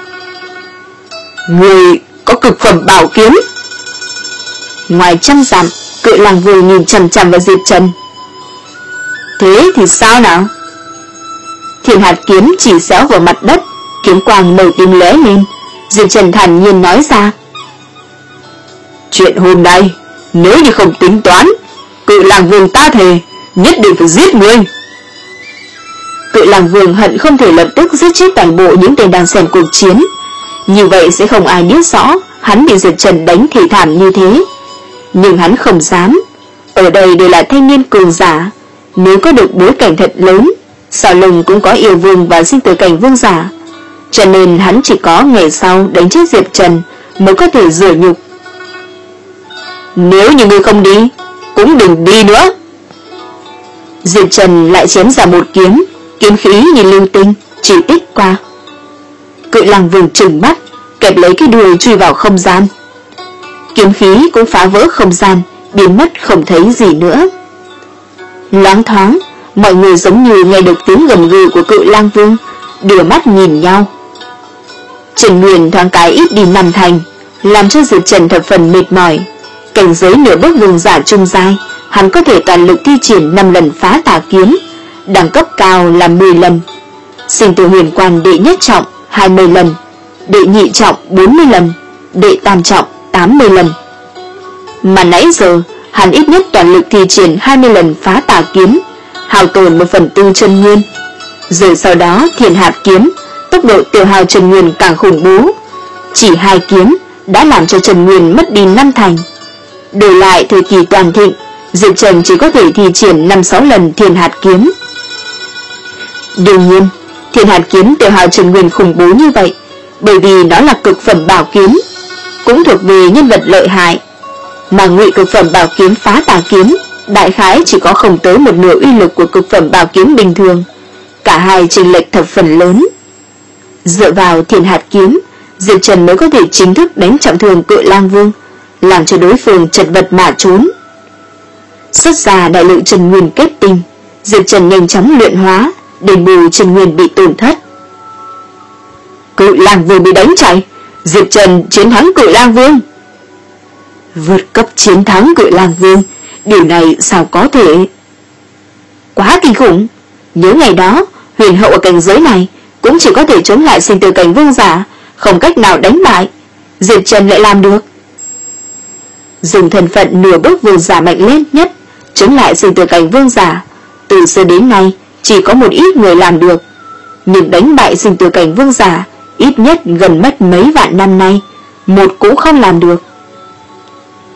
Người có cực phẩm bảo kiếm. Ngoài trăm dặm, Cự Lang Vương nhìn chằm chằm vào Diệp Trần. Thế thì sao nào? Thiên hạt kiếm chỉ xéo vào mặt đất, kiếm quang màu tím lóe lên. Diệp Trần thản nhiên nói ra. Chuyện hôm nay, nếu như không tính toán, Cự Lang Vương ta thề, nhất định phải giết ngươi. Cự Lang Vương hận không thể lập tức giết chết toàn bộ những tên đang xem cuộc chiến. Như vậy sẽ không ai biết rõ hắn bị Diệp Trần đánh thê thảm như thế. Nhưng hắn không dám. Ở đây đều là thanh niên cường giả, nếu có được bối cảnh thật lớn, sau lưng cũng có yêu vương và sinh tử cảnh vương giả, cho nên hắn chỉ có ngày sau đánh chết Diệp Trần mới có thể rửa nhục. Nếu như ngươi không đi, cũng đừng đi nữa. Diệp Trần lại chém ra một kiếm, kiếm khí như lưu tinh chỉ tích qua. Cự Lang Vương trừng mắt, kẹp lấy cái đuôi chui vào không gian. Kiếm khí cũng phá vỡ không gian, biến mất không thấy gì nữa. Loáng thoáng, mọi người giống như nghe được tiếng gầm gừ của Cự Lang Vương, đưa mắt nhìn nhau. Trần Nguyên thoáng cái ít đi năm thành, làm cho Diệp Trần thập phần mệt mỏi. Cảnh giới nửa bước vương giả trung giai, hắn có thể toàn lực thi triển năm lần phá tà kiếm, đẳng cấp cao là mười lần. Sinh tử huyền quan đệ nhất trọng hai mươi lần, đệ nhị trọng bốn mươi lần, đệ tam trọng tám mươi lần. Mà nãy giờ, hắn ít nhất toàn lực thi triển hai mươi lần phá tà kiếm, hao tổn một phần tư chân nguyên. Rồi sau đó Thiên hạt kiếm, tốc độ tiêu hao chân nguyên càng khủng bố. Chỉ hai kiếm đã làm cho chân nguyên mất đi năm thành. Đổi lại thời kỳ toàn thịnh, Diệp Trần chỉ có thể thi triển năm sáu lần Thiên hạt kiếm. Đương nhiên, Thiên hạt kiếm tiêu hao chân nguyên khủng bố như vậy, bởi vì nó là cực phẩm bảo kiếm, cũng thuộc về nhân vật lợi hại. Mà ngụy cực phẩm bảo kiếm phá tà kiếm, đại khái chỉ có không tới một nửa uy lực của cực phẩm bảo kiếm bình thường. Cả hai chênh lệch thập phần lớn. Dựa vào Thiên hạt kiếm, Diệp Trần mới có thể chính thức đánh trọng thương Cự Lang Vương, làm cho đối phương chật vật mà trốn. Xuất ra đại lượng chân nguyên kết tinh, Diệp Trần nhanh chóng luyện hóa, đền bù chân nguyên bị tổn thất. Cự Lang Vương bị đánh chạy, Diệp Trần chiến thắng Cự Lang Vương. Vượt cấp chiến thắng Cự Lang Vương, điều này sao có thể? Quá kinh khủng. Nhớ ngày đó, huyền hậu ở cảnh giới này cũng chỉ có thể chống lại sinh tử cảnh vương giả, không cách nào đánh bại. Diệp Trần lại làm được. Dùng thân phận nửa bước vương giả mạnh lên nhất chống lại sinh tử cảnh vương giả, từ xưa đến nay chỉ có một ít người làm được. Nhưng đánh bại sinh tử cảnh vương giả, ít nhất gần mất mấy vạn năm nay, một cũng không làm được.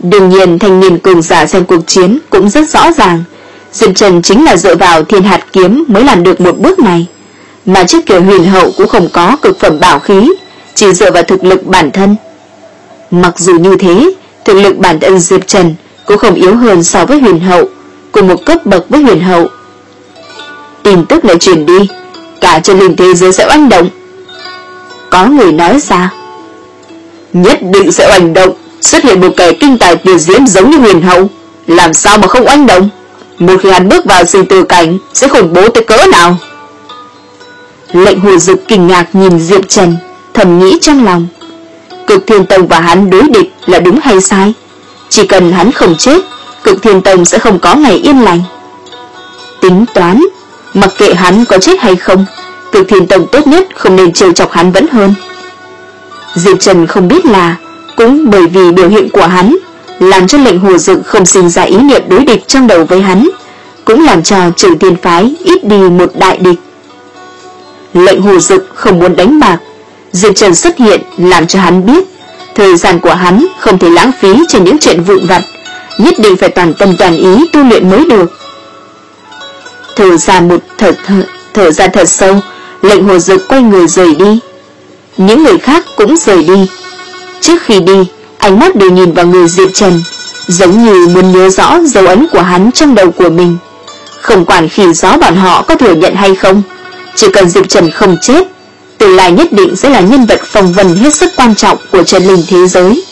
Đương nhiên thanh niên cường giả xem cuộc chiến cũng rất rõ ràng, Diệp Trần chính là dựa vào thiên hạt kiếm mới làm được một bước này, mà trước kia Huyền Hậu cũng không có cực phẩm bảo khí, chỉ dựa vào thực lực bản thân. Mặc dù như thế, thực lực bản thân Diệp Trần cũng không yếu hơn so với Huyền Hậu, cùng một cấp bậc với Huyền Hậu. Tin tức lại truyền đi, cả chân linh thế giới sẽ oanh động. Có người nói ra, nhất định sẽ oanh động, xuất hiện một kẻ kinh tài tuyệt diễm giống như Huyền Hậu, làm sao mà không oanh động? Một khi hắn bước vào sinh tử cảnh sẽ khủng bố tới cỡ nào? Lệnh Hồ Dực kinh ngạc nhìn Diệp Trần, thầm nghĩ trong lòng, Cực Thiên Tông và hắn đối địch là đúng hay sai? Chỉ cần hắn không chết, Cực Thiên Tông sẽ không có ngày yên lành. Tính toán, mặc kệ hắn có chết hay không, Cực Thiên Tông tốt nhất không nên trêu chọc hắn vẫn hơn. Diệp Trần không biết là cũng bởi vì biểu hiện của hắn, làm cho Lệnh Hồ Dực không sinh ra ý niệm đối địch trong đầu với hắn, cũng làm cho Trừ Thiên Phái ít đi một đại địch. Lệnh Hồ Dực không muốn đánh bạc, Diệp Trần xuất hiện làm cho hắn biết thời gian của hắn không thể lãng phí trên những chuyện vụn vặt, nhất định phải toàn tâm toàn ý tu luyện mới được. Thở ra một thở, thở, thở ra thật sâu, Lệnh Hồ Dực quay người rời đi. Những người khác cũng rời đi. Trước khi đi, ánh mắt đều nhìn vào người Diệp Trần, giống như muốn nhớ rõ dấu ấn của hắn trong đầu của mình. Không quản khi gió bọn họ có thừa nhận hay không, chỉ cần Diệp Trần không chết, tương lai nhất định sẽ là nhân vật phong vân hết sức quan trọng của chân linh thế giới.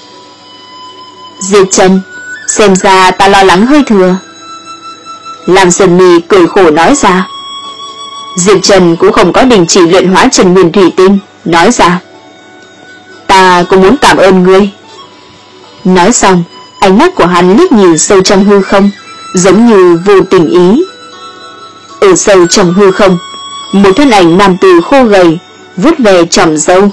Diệp Trần, xem ra ta lo lắng hơi thừa. Lam Sơn Mi cười khổ nói ra. Diệp Trần cũng không có đình chỉ luyện hóa Trần Nguyên Thủy Tinh, nói ra, ta cũng muốn cảm ơn ngươi. Nói xong, ánh mắt của hắn liếc nhìn sâu trong hư không, giống như vô tình ý. Ở sâu trong hư không, một thân ảnh nam tử khô gầy vuốt về chòm râu.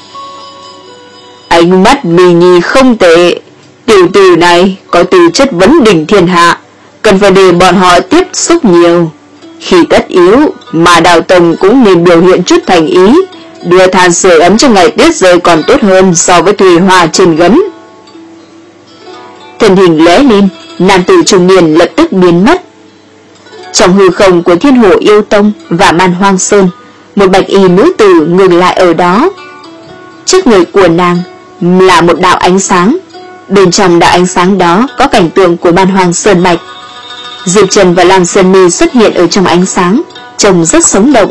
Ánh mắt Mì Nhi không tệ, tiểu tử này có tư chất vấn đỉnh thiên hạ, cần phải để bọn họ tiếp xúc nhiều. Khi tất yếu, mà Đào Tông cũng nên biểu hiện chút thành ý, đưa than sưởi ấm trong ngày tuyết rơi còn tốt hơn so với thủy hòa trên gấm. Thân hình lóe lên, nam tử trung niên lập tức biến mất. Trong hư không của Thiên Hồ Yêu Tông và Man Hoang Sơn, một bạch y nữ tử ngừng lại ở đó. Trước người của nàng là một đạo ánh sáng, bên trong đạo ánh sáng đó có cảnh tượng của Man Hoang Sơn mạch. Diệp Trần và Lam Sơn Mi xuất hiện ở trong ánh sáng, trông rất sống động.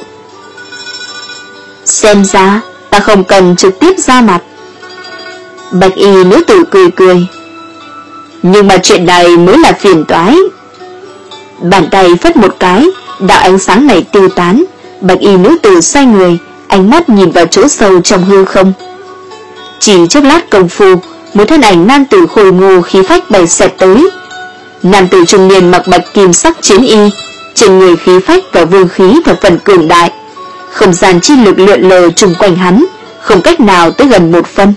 Xem ra ta không cần trực tiếp ra mặt. Bạch y nữ tử cười cười. Nhưng mà chuyện này mới là phiền toái. Bàn tay phất một cái, đạo ánh sáng này tiêu tán. Bạch y nữ tử xoay người, ánh mắt nhìn vào chỗ sâu trong hư không. Chỉ chốc lát công phu, một thân ảnh nam tử khôi ngô khí phách bày xẹt tới. Nam tử trung niên mặc bạch kim sắc chiến y, trên người khí phách và vương khí thập phần cường đại, không gian chi lực lượn lờ chung quanh hắn, không cách nào tới gần một phân.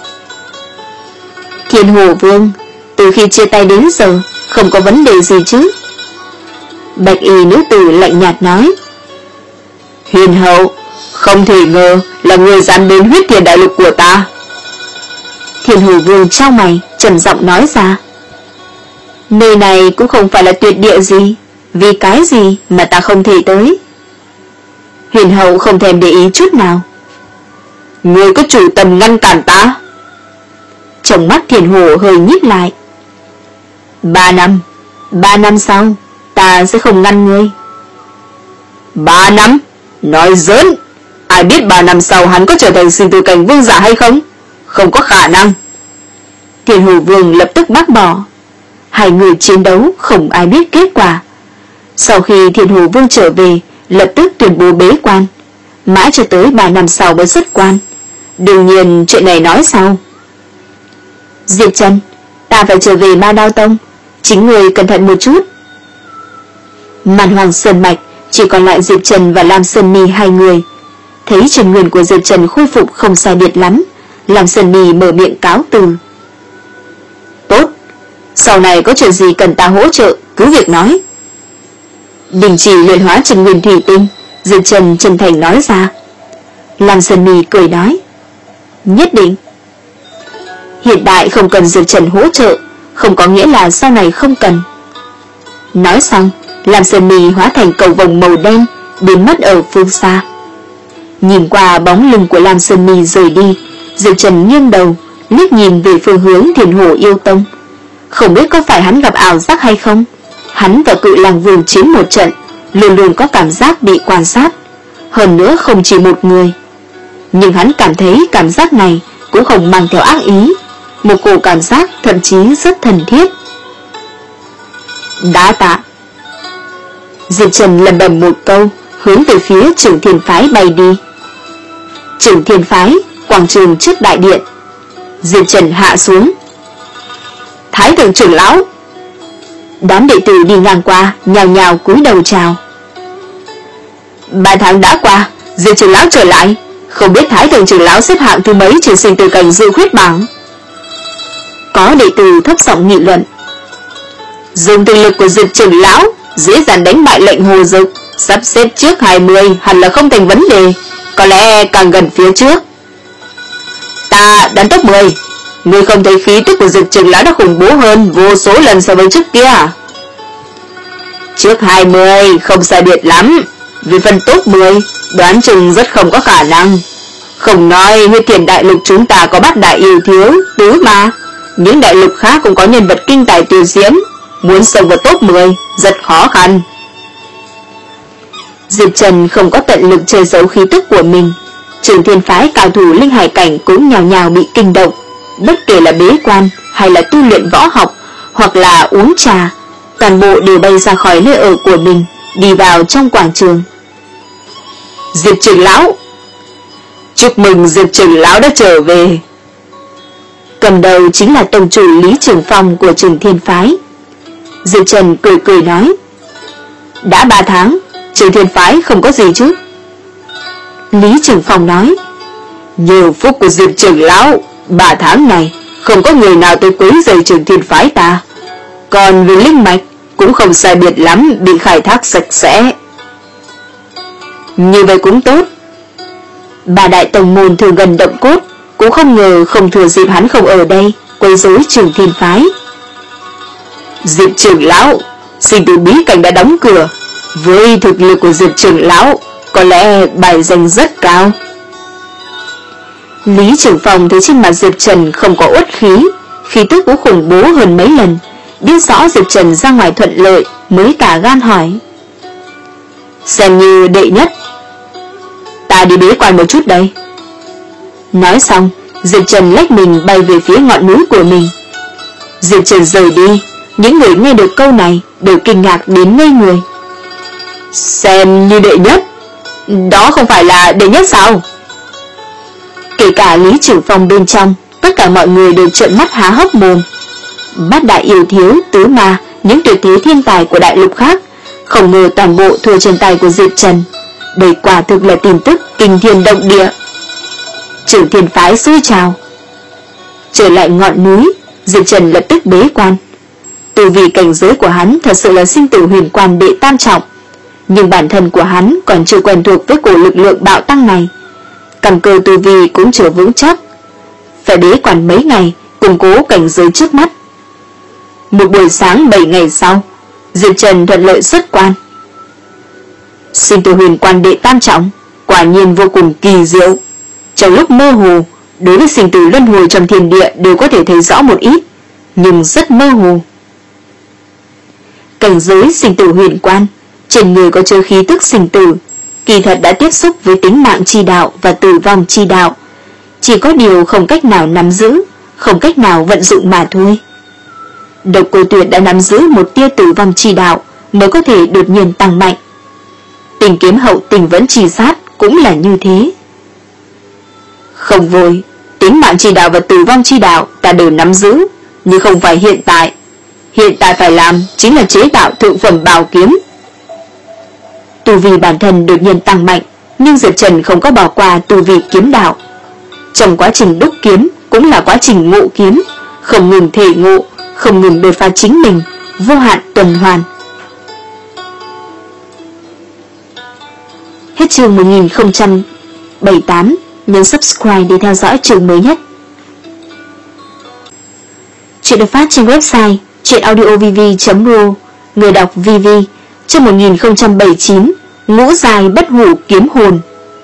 Thiên Hồ Vương, từ khi chia tay đến giờ, không có vấn đề gì chứ? Bạch y nữ tử lạnh nhạt nói. Huyền Hậu, không thể ngờ là người dám đến huyết thiên đại lục của ta. Thiên Hồ Vương trao mày, trầm giọng nói ra. Nơi này cũng không phải là tuyệt địa gì, vì cái gì mà ta không thể tới? Huyền Hậu không thèm để ý chút nào. Ngươi có chủ tâm ngăn cản ta? Trong mắt Thiên Hồ hơi nhíp lại. Ba năm, ba năm sau, ta sẽ không ngăn ngươi. Ba năm? Nói giỡn. Ai biết ba năm sau hắn có trở thành sinh tử cảnh vương giả hay không? Không có khả năng. Thiên Hồ Vương lập tức bác bỏ. Hai người chiến đấu không ai biết kết quả. Sau khi Thiên Hồ Vương trở về, lập tức tuyên bố bế quan, mãi cho tới ba năm sau mới xuất quan. Đương nhiên chuyện này nói sau. Diệp Trần, ta phải trở về Ma Đao Tông, chính người cẩn thận một chút. Màn Hoàng Sơn mạch chỉ còn lại Diệp Trần và Lam Sơn Mi hai người. Thấy Trần Nguyên của Diệp Trần khôi phục không sai biệt lắm, Lam Sơn Mi mở miệng cáo từ. Tốt, sau này có chuyện gì cần ta hỗ trợ, cứ việc nói. Đình chỉ luyện hóa Trần Nguyên Thủy Tinh, Diệp Trần chân thành nói ra. Lam Sơn Mi cười nói. Nhất định. Hiện tại không cần Diệp Trần hỗ trợ, không có nghĩa là sau này không cần. Nói xong, Lam Sơn Mi hóa thành cầu vồng màu đen, biến mất ở phương xa. Nhìn qua bóng lưng của Lam Sơn Mi rời đi, Diệp Trần nghiêng đầu, liếc nhìn về phương hướng Thiên Hồ Yêu Tông. Không biết có phải hắn gặp ảo giác hay không, hắn và Cự Lang Vương chiến một trận, luôn luôn có cảm giác bị quan sát, hơn nữa không chỉ một người. Nhưng hắn cảm thấy cảm giác này cũng không mang theo ác ý, một cổ cảm giác thậm chí rất thân thiết. Đa tạ. Diệp Trần lẩm bẩm một câu, hướng về phía Trưởng Thiên Phái bay đi. Trưởng Thiên Phái, quảng trường trước đại điện. Diệp Trần hạ xuống. Thái thượng trưởng lão. Đám đệ tử đi ngang qua, nhào nhào cúi đầu chào. Ba tháng đã qua, Diệp trưởng lão trở lại, không biết Thái thượng trưởng lão xếp hạng thứ mấy trên sinh tử cảnh dự khuyết bảng. Có đệ tử thấp giọng nghị luận. Dùng thực lực của Diệp trưởng lão dễ dàng đánh bại lệnh Hồ Dực, sắp xếp trước hai mươi hẳn là không thành vấn đề, có lẽ càng gần phía trước. Ta đánh top mười. Ngươi không thấy khí tức của Diệp trưởng lão đã khủng bố hơn vô số lần so với trước kia à? Trước hai mươi không sai biệt lắm, vì phần top mười đoán chừng rất không có khả năng. Không nói Huyết Thiền đại lục chúng ta có bát đại yêu thiếu tứ mà, những đại lục khác cũng có nhân vật kinh tài tuyệt diễm, muốn xông vào top mười rất khó khăn. Diệp Trần không có tận lực che giấu khí tức của mình. Trưởng Thiên Phái cao thủ linh hải cảnh cũng nhào nhào bị kinh động, bất kể là bế quan hay là tu luyện võ học hoặc là uống trà, toàn bộ đều bay ra khỏi nơi ở của mình, đi vào trong quảng trường. Diệp trưởng lão. Chúc mừng Diệp trưởng lão đã trở về. Cầm đầu chính là tông chủ Lý Trường Phong của Trưởng Thiên Phái. Diệp Trần cười cười nói. Đã ba tháng, Trưởng Thiên Phái không có gì chứ? Lý Trường Phong nói. Nhờ phúc của Diệp trưởng lão, ba tháng này không có người nào tới quấy rầy Trưởng Thiên Phái ta. Còn về linh mạch cũng không sai biệt lắm, bị khai thác sạch sẽ. Như vậy cũng tốt. Bà đại tông môn thường gần động cốt, cũng không ngờ không thừa dịp hắn không ở đây quấy rối Trưởng Thiên Phái. Diệp trưởng lão, sinh tử bí cảnh đã đóng cửa, với thực lực của Diệp trưởng lão có lẽ bài danh rất cao. Lý Trường Phong thấy trên mặt Diệp Trần không có uất khí, khí tức cũng khủng bố hơn mấy lần, biết rõ Diệp Trần ra ngoài thuận lợi mới cả gan hỏi. Xem như đệ nhất. Ta đi bế quan một chút đây. Nói xong, Diệp Trần lách mình bay về phía ngọn núi của mình. Diệp Trần rời đi, những người nghe được câu này đều kinh ngạc đến ngây người. Xem như đệ nhất? Đó không phải là đệ nhất sao? Kể cả Lý Trường Phong bên trong, tất cả mọi người đều trợn mắt há hốc mồm. Bát đại yêu thiếu, tứ ma, những tuyệt thế thiên tài của đại lục khác, không ngờ toàn bộ thua trên tay của Diệp Trần. Đây quả thực là tin tức kinh thiên động địa. Trưởng Thiên Phái xui chào. Trở lại ngọn núi, Diệp Trần lập tức bế quan. Tu vi cảnh giới của hắn thật sự là sinh tử huyền quan đệ tam trọng, nhưng bản thân của hắn còn chưa quen thuộc với cổ lực lượng bạo tăng này, căn cơ tu vi cũng chưa vững chắc, phải bế quan mấy ngày củng cố cảnh giới trước mắt. Một buổi sáng bảy ngày sau, Diệp Trần thuận lợi xuất quan. Sinh tử huyền quan đệ tam trọng quả nhiên vô cùng kỳ diệu. Trong lúc mơ hồ, đối với sinh tử luân hồi trong thiên địa đều có thể thấy rõ một ít, nhưng rất mơ hồ. Cảnh giới sinh tử huyền quan, trên người có chứa khí tức sinh tử, kỳ thật đã tiếp xúc với tính mạng chi đạo và tử vong chi đạo, chỉ có điều không cách nào nắm giữ, không cách nào vận dụng mà thôi. Độc Cô Tuyệt đã nắm giữ một tia tử vong chi đạo mới có thể đột nhiên tăng mạnh. Tình kiếm hậu tình vẫn trì sát cũng là như thế. Không vội, tính mạng chi đạo và tử vong chi đạo ta đều nắm giữ, nhưng không phải hiện tại. Hiện tại phải làm chính là chế tạo thượng phẩm bảo kiếm. Tu vi bản thân đột nhiên tăng mạnh, nhưng Diệp Trần không có bỏ qua tu vi kiếm đạo. Trong quá trình đúc kiếm cũng là quá trình ngộ kiếm, không ngừng thể ngộ, không ngừng đột phá chính mình, vô hạn tuần hoàn. Hết chương một nghìn không trăm bảy mươi tám, nhấn subscribe để theo dõi chương mới nhất. Chuyện được phát trên website truyệnaudiovv chấm ro. Người đọc vê vê. Chương một nghìn không trăm bảy mươi chín. Ngũ giai bất hủ kiếm hồn.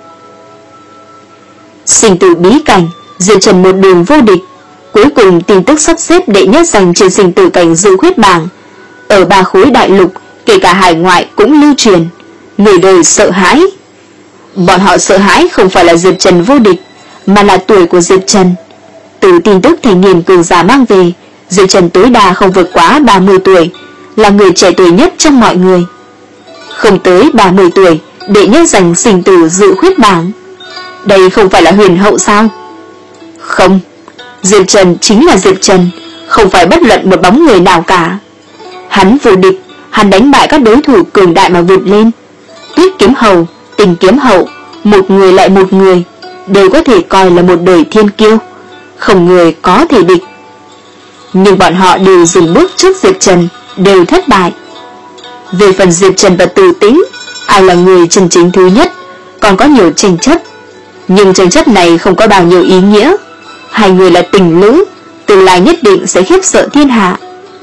Sinh tử bí cảnh, Diệp Trần một đường vô địch. Cuối cùng tin tức sắp xếp đệ nhất danh trên sinh tử cảnh dự khuyết bảng. Ở ba khối đại lục, kể cả hải ngoại cũng lưu truyền. Người đời sợ hãi. Bọn họ sợ hãi không phải là Diệp Trần vô địch, mà là tuổi của Diệp Trần. Từ tin tức thành niên cường giả mang về, Diệp Trần tối đa không vượt quá ba mươi tuổi, là người trẻ tuổi nhất trong mọi người. Không tới ba mươi tuổi, đệ nhất giành sinh tử dự khuyết bảng. Đây không phải là huyền hậu sao? Không, Diệp Trần chính là Diệp Trần, không phải bất luận một bóng người nào cả. Hắn vô địch, hắn đánh bại các đối thủ cường đại mà vượt lên. Tuyết kiếm hầu, Tình kiếm hậu, một người lại một người, đều có thể coi là một đời thiên kiêu, không người có thể địch. Nhưng bọn họ đều dừng bước trước Diệp Trần, đều thất bại. Về phần Diệp Trần và Từ Tĩnh, ai là người chân chính thứ nhất, còn có nhiều tranh chấp. Nhưng tranh chấp này không có bao nhiêu ý nghĩa. Hai người là tình lữ, tương lai nhất định sẽ khiếp sợ thiên hạ.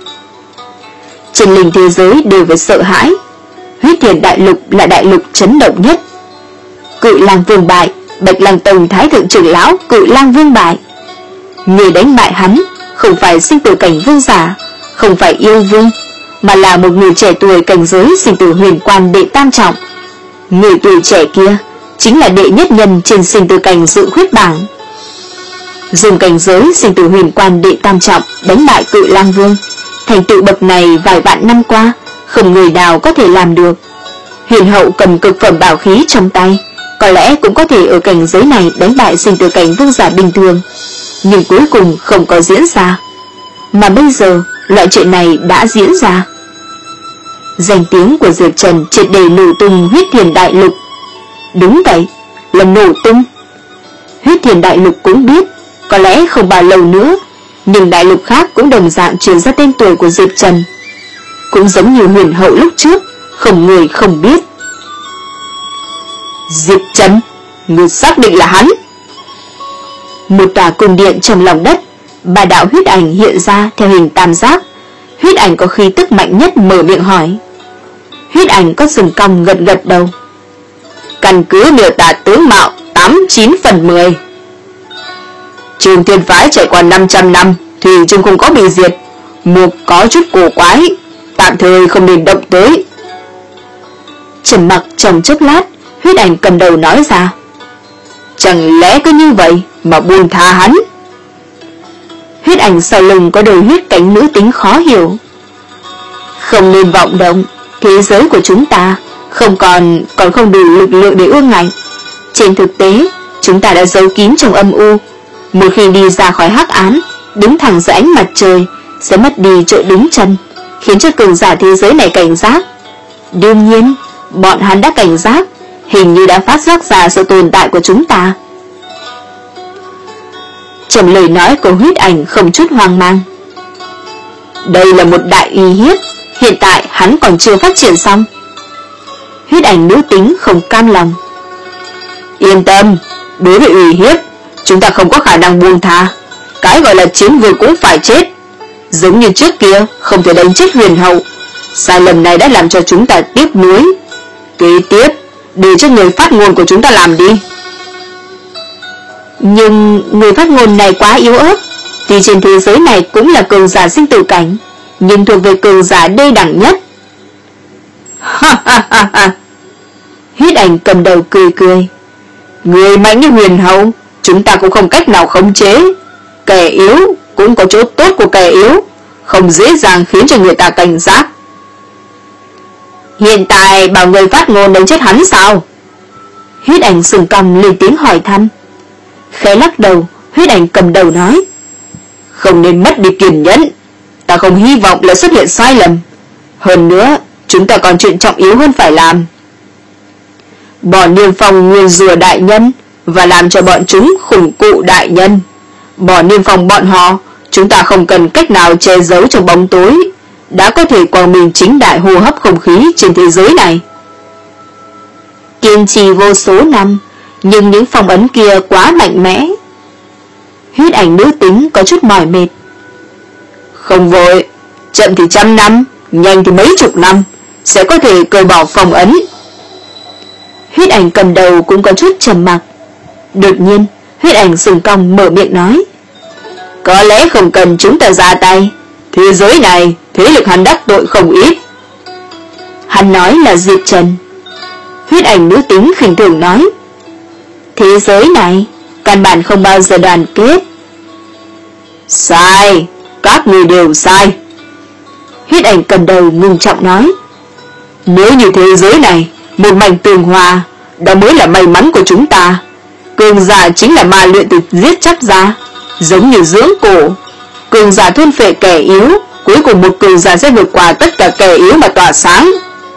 Trên linh thế giới đều phải sợ hãi. Huyết Thiền đại lục là đại lục chấn động nhất. Cự Lang Vương bại, Bạch Lang Tông Thái thượng trưởng lão Cự Lang Vương bại. Người đánh bại hắn không phải sinh tử cảnh vương giả, không phải yêu vương, mà là một người trẻ tuổi cảnh giới sinh tử huyền quan đệ tam trọng. Người tuổi trẻ kia chính là đệ nhất nhân trên sinh tử cảnh dự khuyết bảng. Dùng cảnh giới sinh tử huyền quan đệ tam trọng đánh bại Cự Lang Vương, thành tựu bậc này vài vạn năm qua không người nào có thể làm được. Huyền hậu cầm cực phẩm bảo khí trong tay, có lẽ cũng có thể ở cảnh giới này đánh bại sinh tử cảnh vương giả bình thường, nhưng cuối cùng không có diễn ra. Mà bây giờ loại chuyện này đã diễn ra. Danh tiếng của Diệp Trần triệt để nổ tung Huyết Thiền đại lục. Đúng vậy, là nổ tung. Huyết Thiền đại lục cũng biết, có lẽ không bao lâu nữa, nhưng đại lục khác cũng đồng dạng truyền ra tên tuổi của Diệp Trần. Cũng giống như huyền hậu lúc trước, không người không biết. Diệp Trần, người xác định là hắn. Một tòa cung điện trong lòng đất, ba đạo huyết ảnh hiện ra theo hình tam giác. Huyết ảnh có khí tức mạnh nhất mở miệng hỏi. Huyết ảnh có sừng cong gật gật đầu. Căn cứ miêu tả tướng mạo tám chín phần mười. Trường Thiên phái trải qua năm trăm năm thì chung không có bị diệt, một có chút cổ quái, tạm thời không nên động tới. Trầm mặc trong chốc lát, huyết ảnh cầm đầu nói ra. Chẳng lẽ cứ như vậy mà buông tha hắn? Huyết ảnh sau lưng có đôi huyết cánh nữ tính khó hiểu. Không nên vọng động, thế giới của chúng ta không còn còn không đủ lực lượng để ương ngạnh. Trên thực tế, chúng ta đã giấu kín trong âm u. Một khi đi ra khỏi hắc ám, đứng thẳng dưới ánh mặt trời, sẽ mất đi chỗ đứng chân, khiến cho cường giả thế giới này cảnh giác. Đương nhiên, bọn hắn đã cảnh giác, hình như đã phát giác ra sự tồn tại của chúng ta. Trong lời nói của huyết ảnh không chút hoang mang. Đây là một đại uy hiếp, hiện tại hắn còn chưa phát triển xong. Huyết ảnh nữ tính không cam lòng. Yên tâm, đối với uy hiếp, chúng ta không có khả năng buông tha. Cái gọi là chiến vương cũng phải chết. Giống như trước kia không thể đánh chết huyền hậu, sai lầm này đã làm cho chúng ta tiếc nuối. Kế tiếp, để cho người phát ngôn của chúng ta làm đi. Nhưng người phát ngôn này quá yếu ớt. Tuy trên thế giới này cũng là cường giả sinh tử cảnh, nhưng thuộc về cường giả đê đẳng nhất. Ha ha ha ha. Huyết ảnh cầm đầu cười cười. Người mạnh như huyền hậu, chúng ta cũng không cách nào khống chế. Kẻ yếu cũng có chỗ tốt của kẻ yếu, không dễ dàng khiến cho người ta cảnh giác. Hiện tại bảo người phát ngôn đánh chết hắn sao? Huyết ảnh sừng cầm lên tiếng hỏi thăm. Khẽ lắc đầu, huyết ảnh cầm đầu nói. Không nên mất đi kiên nhẫn, ta không hy vọng lại xuất hiện sai lầm. Hơn nữa, chúng ta còn chuyện trọng yếu hơn phải làm. Bỏ niêm phong nguyên rùa đại nhân và làm cho bọn chúng khủng cụ đại nhân. Bỏ niêm phong bọn họ, chúng ta không cần cách nào che giấu trong bóng tối, đã có thể quang minh chính đại hô hấp không khí trên thế giới này. Kiên trì vô số năm, nhưng những phong ấn kia quá mạnh mẽ. Huyết ảnh nữ tính có chút mỏi mệt. Không vội, chậm thì trăm năm, nhanh thì mấy chục năm, sẽ có thể cởi bỏ phong ấn. Huyết ảnh cầm đầu cũng có chút trầm mặc. Đột nhiên, huyết ảnh sừng cong mở miệng nói: Có lẽ không cần chúng ta ra tay. Thế giới này, thế lực hắn đắc tội không ít. Hắn nói là Diệp Trần. Huyết ảnh nữ tính khinh thường nói: Thế giới này, căn bản không bao giờ đoàn kết. Sai, các người đều sai. Huyết ảnh cầm đầu ngưng trọng nói: Nếu như thế giới này một mảnh tường hòa, đó mới là may mắn của chúng ta. Cường giả chính là ma luyện từ giết chóc ra, giống như dưỡng cổ. Cường giả thôn phệ kẻ yếu, cuối cùng một cường giả sẽ vượt qua tất cả kẻ yếu mà tỏa sáng.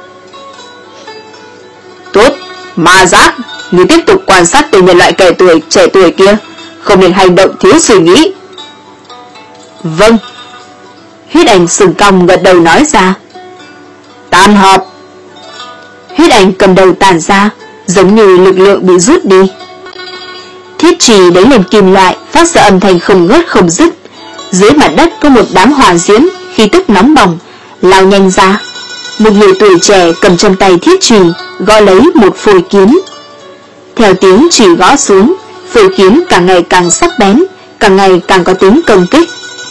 Tốt, Ma Giác, người tiếp tục quan sát từ nhân loại kẻ tuổi trẻ tuổi kia, không nên hành động thiếu suy nghĩ. Vâng. Huyết ảnh sừng cong gật đầu nói ra. Tàn họp. Huyết ảnh cầm đầu tàn ra, giống như lực lượng bị rút đi. Thiết trì đánh lên kim loại, phát ra âm thanh không ngớt không dứt. Dưới mặt đất có một đám hỏa diễm, khí tức nóng bỏng lao nhanh ra. Một người tuổi trẻ cầm trong tay thiết trì, gõ lấy một phôi kiếm. Theo tiếng chùy gõ xuống, phôi kiếm càng ngày càng sắc bén, càng ngày càng có tính công kích.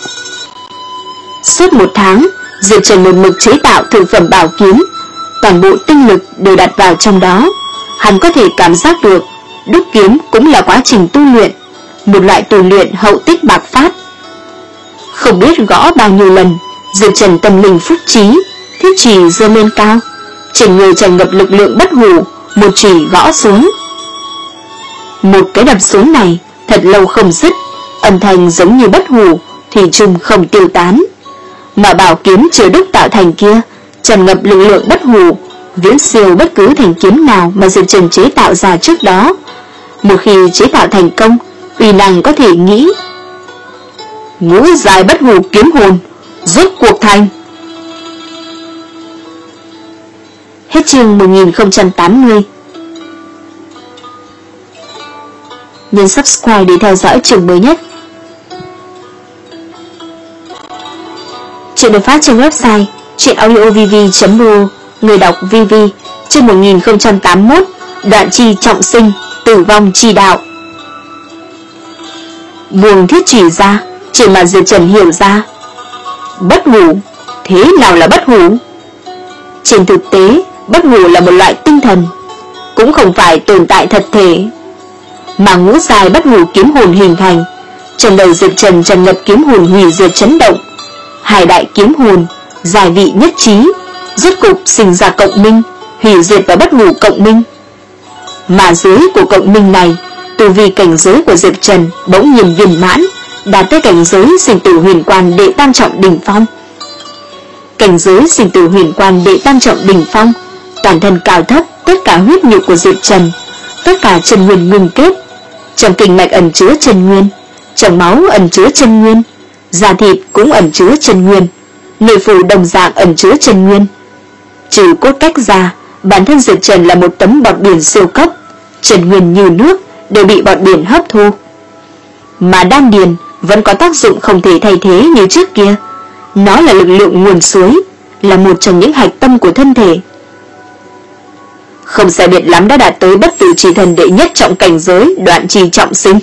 Suốt một tháng, Diệp Trần một mực chế tạo thượng phẩm bảo kiếm, toàn bộ tinh lực đều đặt vào trong đó. Hắn có thể cảm giác được, đúc kiếm cũng là quá trình tu luyện, một loại tu luyện hậu tích bạc phát. Không biết gõ bao nhiêu lần, Diệp Trần tâm linh phúc trí, thiết chùy giơ lên cao, trên người tràn ngập lực lượng bất hủ, một chùy gõ xuống. Một cái đập xuống này thật lâu không dứt, âm thanh giống như bất hủ, thủy chung không tiêu tán. Mà bảo kiếm chưa đúc tạo thành kia tràn ngập lực lượng bất hủ, viễn siêu bất cứ thanh kiếm nào mà Diệp Trần chế tạo ra trước đó. Một khi chế tạo thành công, uy năng có thể nghĩ. Ngũ dài bất hủ kiếm hồn, rốt cuộc thành. Hết chương một nghìn không trăm tám mươi. Nhấn subscribe để theo dõi chương mới nhất. Chuyện được phát trên website truyệnaudiovv chấm ro. Người đọc vê vê. Chương một nghìn không trăm tám mươi mốt. Đoạn chi trọng sinh, tử vong chi đạo. Buông thiết chỉ ra, trên mặt Diệp Trần hiểu ra. Bất hủ, thế nào là bất hủ? Trên thực tế, bất hủ là một loại tinh thần, cũng không phải tồn tại thật thể. Mà ngũ dài bất hủ kiếm hồn hình thành, trong đầu Diệp Trần tràn ngập kiếm hồn hủy diệt chấn động. Hai đại kiếm hồn, giải vị nhất trí, rốt cục sinh ra cộng minh, hủy diệt và bất hủ cộng minh. Mà dưới của cộng minh này, từ vì cảnh giới của Diệp Trần bỗng nhiên viên mãn, đạt tới cảnh giới sinh tử huyền quan đệ tam trọng đỉnh phong. Cảnh giới sinh tử huyền quan đệ tam trọng đỉnh phong, toàn thân cao thấp, tất cả huyết nhục của Diệp Trần, tất cả chân nguyên ngưng kết, trong kinh mạch ẩn chứa chân nguyên, trong máu ẩn chứa chân nguyên, da thịt cũng ẩn chứa chân nguyên, nội phủ đồng dạng ẩn chứa chân nguyên. Trừ cốt cách ra, bản thân Diệp Trần là một tấm bọt biển siêu cấp, chân nguyên như nước đều bị bọt biển hấp thu. Mà đan điền vẫn có tác dụng không thể thay thế như trước kia. Nó là lực lượng nguồn suối, là một trong những hạch tâm của thân thể. Không sai biệt lắm đã đạt tới bất tử chi thần đệ nhất trọng cảnh giới, đoạn chi trọng sinh.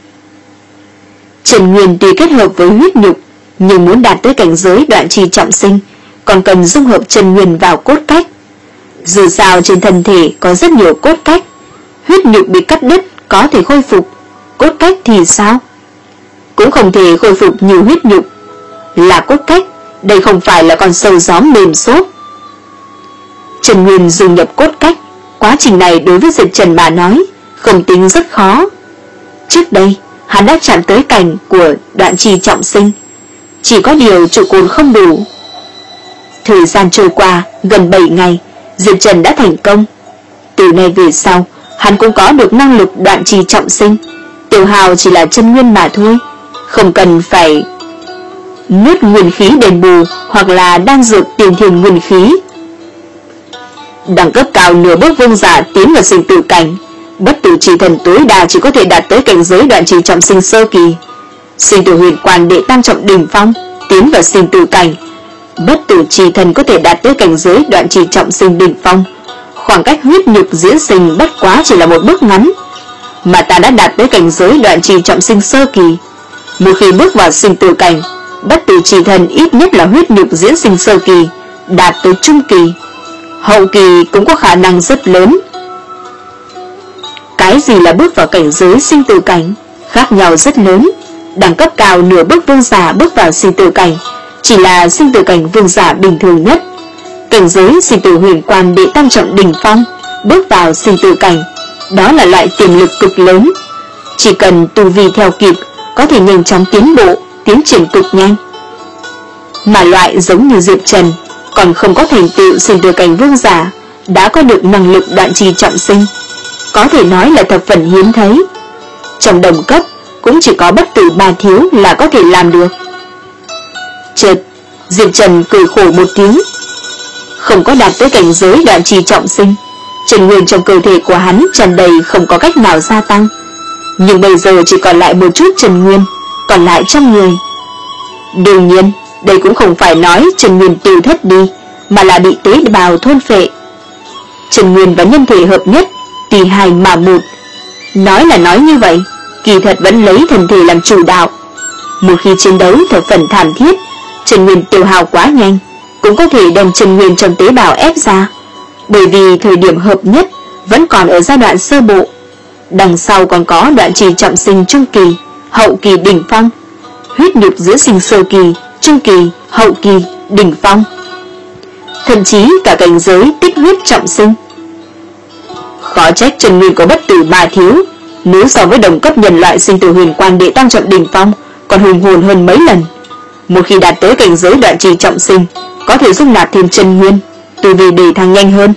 Chân nguyên tuy kết hợp với huyết nhục, nhưng muốn đạt tới cảnh giới đoạn chi trọng sinh, còn cần dung hợp chân nguyên vào cốt cách. Dù sao trên thân thể có rất nhiều cốt cách, huyết nhục bị cắt đứt có thể khôi phục, cốt cách thì sao? Cũng không thể khôi phục như huyết nhục. Là cốt cách, đây không phải là con sâu gióm mềm xốp. Chân nguyên dung nhập cốt cách, quá trình này đối với Diệp Trần mà nói, không tính rất khó. Trước đây, hắn đã chạm tới cảnh của đoạn trì trọng sinh, chỉ có điều trụ cột không đủ. Thời gian trôi qua gần bảy ngày, Diệp Trần đã thành công. Từ nay về sau, hắn cũng có được năng lực đoạn trì trọng sinh, tiêu hao chỉ là chân nguyên mà thôi, không cần phải nuốt nguyên khí đền bù hoặc là đan dược tiền thiền nguyên khí. Đẳng cấp cao nửa bước vương giả tiến vào sinh tử cảnh, bất tử chi thần tối đa chỉ có thể đạt tới cảnh giới đoạn trì trọng sinh sơ kỳ. Sinh tử huyền quan đệ tam trọng đỉnh phong, Tiến vào sinh tử cảnh, bất tử trì thần có thể đạt tới cảnh giới đoạn trì trọng sinh đỉnh phong. Khoảng cách huyết nhục diễn sinh bất quá chỉ là một bước ngắn, mà ta đã đạt tới cảnh giới đoạn trì trọng sinh sơ kỳ. Một khi bước vào sinh tử cảnh, bất tử trì thần ít nhất là huyết nhục diễn sinh sơ kỳ, đạt tới trung kỳ, hậu kỳ cũng có khả năng rất lớn. Cái gì là bước vào cảnh giới sinh tử cảnh? Khác nhau rất lớn. Đẳng cấp cao nửa bước vương giả bước vào sinh tử cảnh chỉ là sinh tử cảnh vương giả bình thường nhất. Cảnh giới sinh tử huyền quan đệ tam trọng đỉnh phong bước vào sinh tử cảnh, đó là loại tiềm lực cực lớn. Chỉ cần tu vi theo kịp, có thể nhanh chóng tiến bộ, tiến triển cực nhanh. Mà loại giống như Diệp Trần còn không có thành tựu sinh tử cảnh vương giả, đã có được năng lực đoạn trì trọng sinh, có thể nói là thập phần hiếm thấy. Trong đồng cấp cũng chỉ có bất tử Ba Thiếu là có thể làm được. Chợt Diệp Trần cười khổ một tiếng. Không có đạt tới cảnh giới đoạn trì trọng sinh, chân nguyên trong cơ thể của hắn tràn đầy không có cách nào gia tăng. Nhưng bây giờ chỉ còn lại một chút chân nguyên còn lại trong người. Đương nhiên đây cũng không phải nói chân nguyên tiêu thất đi, mà là bị tế bào thôn phệ. Chân nguyên và nhân thể hợp nhất, tì hai mà một. Nói là nói như vậy, kỳ thật vẫn lấy thân thể làm chủ đạo. Một khi chiến đấu thập phần thảm thiết, chân nguyên tiêu hao quá nhanh, cũng có thể đem chân nguyên trong tế bào ép ra, bởi vì thời điểm hợp nhất vẫn còn ở giai đoạn sơ bộ. Đằng sau còn có đoạn trì trọng sinh trung kỳ, hậu kỳ đỉnh phong, huyết nhục diễn sinh sơ kỳ, trung kỳ, hậu kỳ, đỉnh phong, thậm chí cả cảnh giới tích huyết trọng sinh. Khó trách chân nguyên của bất tử Ba Thiếu, nếu so với đồng cấp nhân loại sinh tử huyền quan đệ tam trọng đỉnh phong còn hùng hồn hơn mấy lần. Một khi đạt tới cảnh giới đoạn trì trọng sinh, có thể dung nạp thêm chân nguyên, tu vi đề thăng nhanh hơn.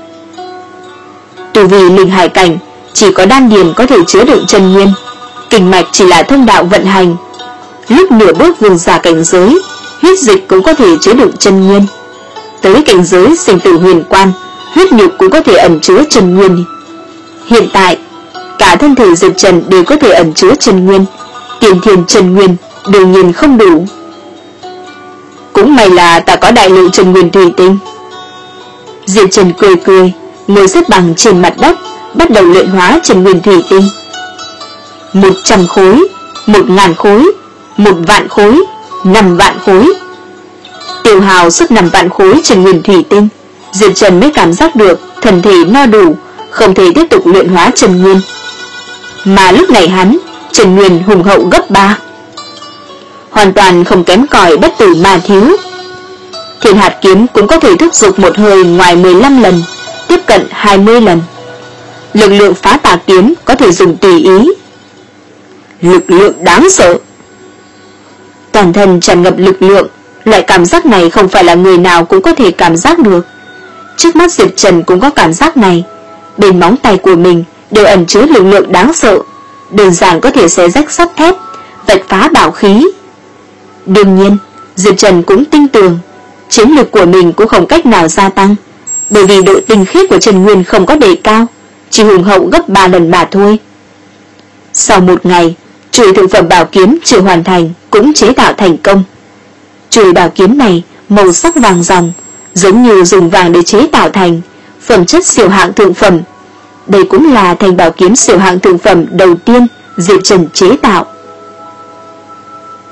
Tu vi linh hải cảnh chỉ có đan điền có thể chứa đựng chân nguyên, kinh mạch chỉ là thông đạo vận hành. Lúc nửa bước vương giả cảnh giới, huyết dịch cũng có thể chứa đựng chân nguyên. Tới cảnh giới sinh tử huyền quan, huyết nhục cũng có thể ẩn chứa chân nguyên. Hiện tại, cả thân thể Diệp Trần đều có thể ẩn chứa chân nguyên, tiền thiên chân nguyên đương nhiên không đủ. Cũng may là ta có đại lượng chân nguyên thủy tinh. Diệp Trần cười cười, ngồi xếp bằng trên mặt đất, bắt đầu luyện hóa chân nguyên thủy tinh. Một trăm khối, một ngàn khối, một vạn khối, năm vạn khối. Tiêu hào suốt năm vạn khối chân nguyên thủy tinh, Diệp Trần mới cảm giác được thân thể no đủ, không thể tiếp tục luyện hóa chân nguyên. Mà lúc này hắn, chân nguyên hùng hậu gấp ba, hoàn toàn không kém cỏi bất tử Ba Thiếu. Thiên hạt kiếm cũng có thể thúc giục một hơi ngoài mười lăm lần, tiếp cận hai mươi lần. Lực lượng phá tà kiếm có thể dùng tùy ý. Lực lượng đáng sợ. Toàn thân tràn ngập lực lượng, loại cảm giác này không phải là người nào cũng có thể cảm giác được. Trước mắt Diệp Trần cũng có cảm giác này. Bên móng tay của mình đều ẩn chứa lực lượng đáng sợ, đơn giản có thể xé rách sắt thép, vạch phá bảo khí. Đương nhiên, Diệp Trần cũng tin tưởng chiến lực của mình cũng không cách nào gia tăng, bởi vì độ tinh khiết của chân nguyên không có đề cao, chỉ hùng hậu gấp ba lần mà thôi. Sau một ngày, chuôi thượng phẩm bảo kiếm chưa hoàn thành cũng chế tạo thành công. Chuôi bảo kiếm này màu sắc vàng ròng, giống như dùng vàng để chế tạo thành, phẩm chất siêu hạng thượng phẩm. Đây cũng là thanh bảo kiếm siêu hạng thượng phẩm đầu tiên Diệp Trần chế tạo.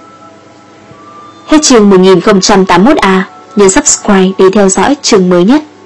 Hết chương một nghìn không trăm tám mươi mốt A, nhấn subscribe để theo dõi chương mới nhất.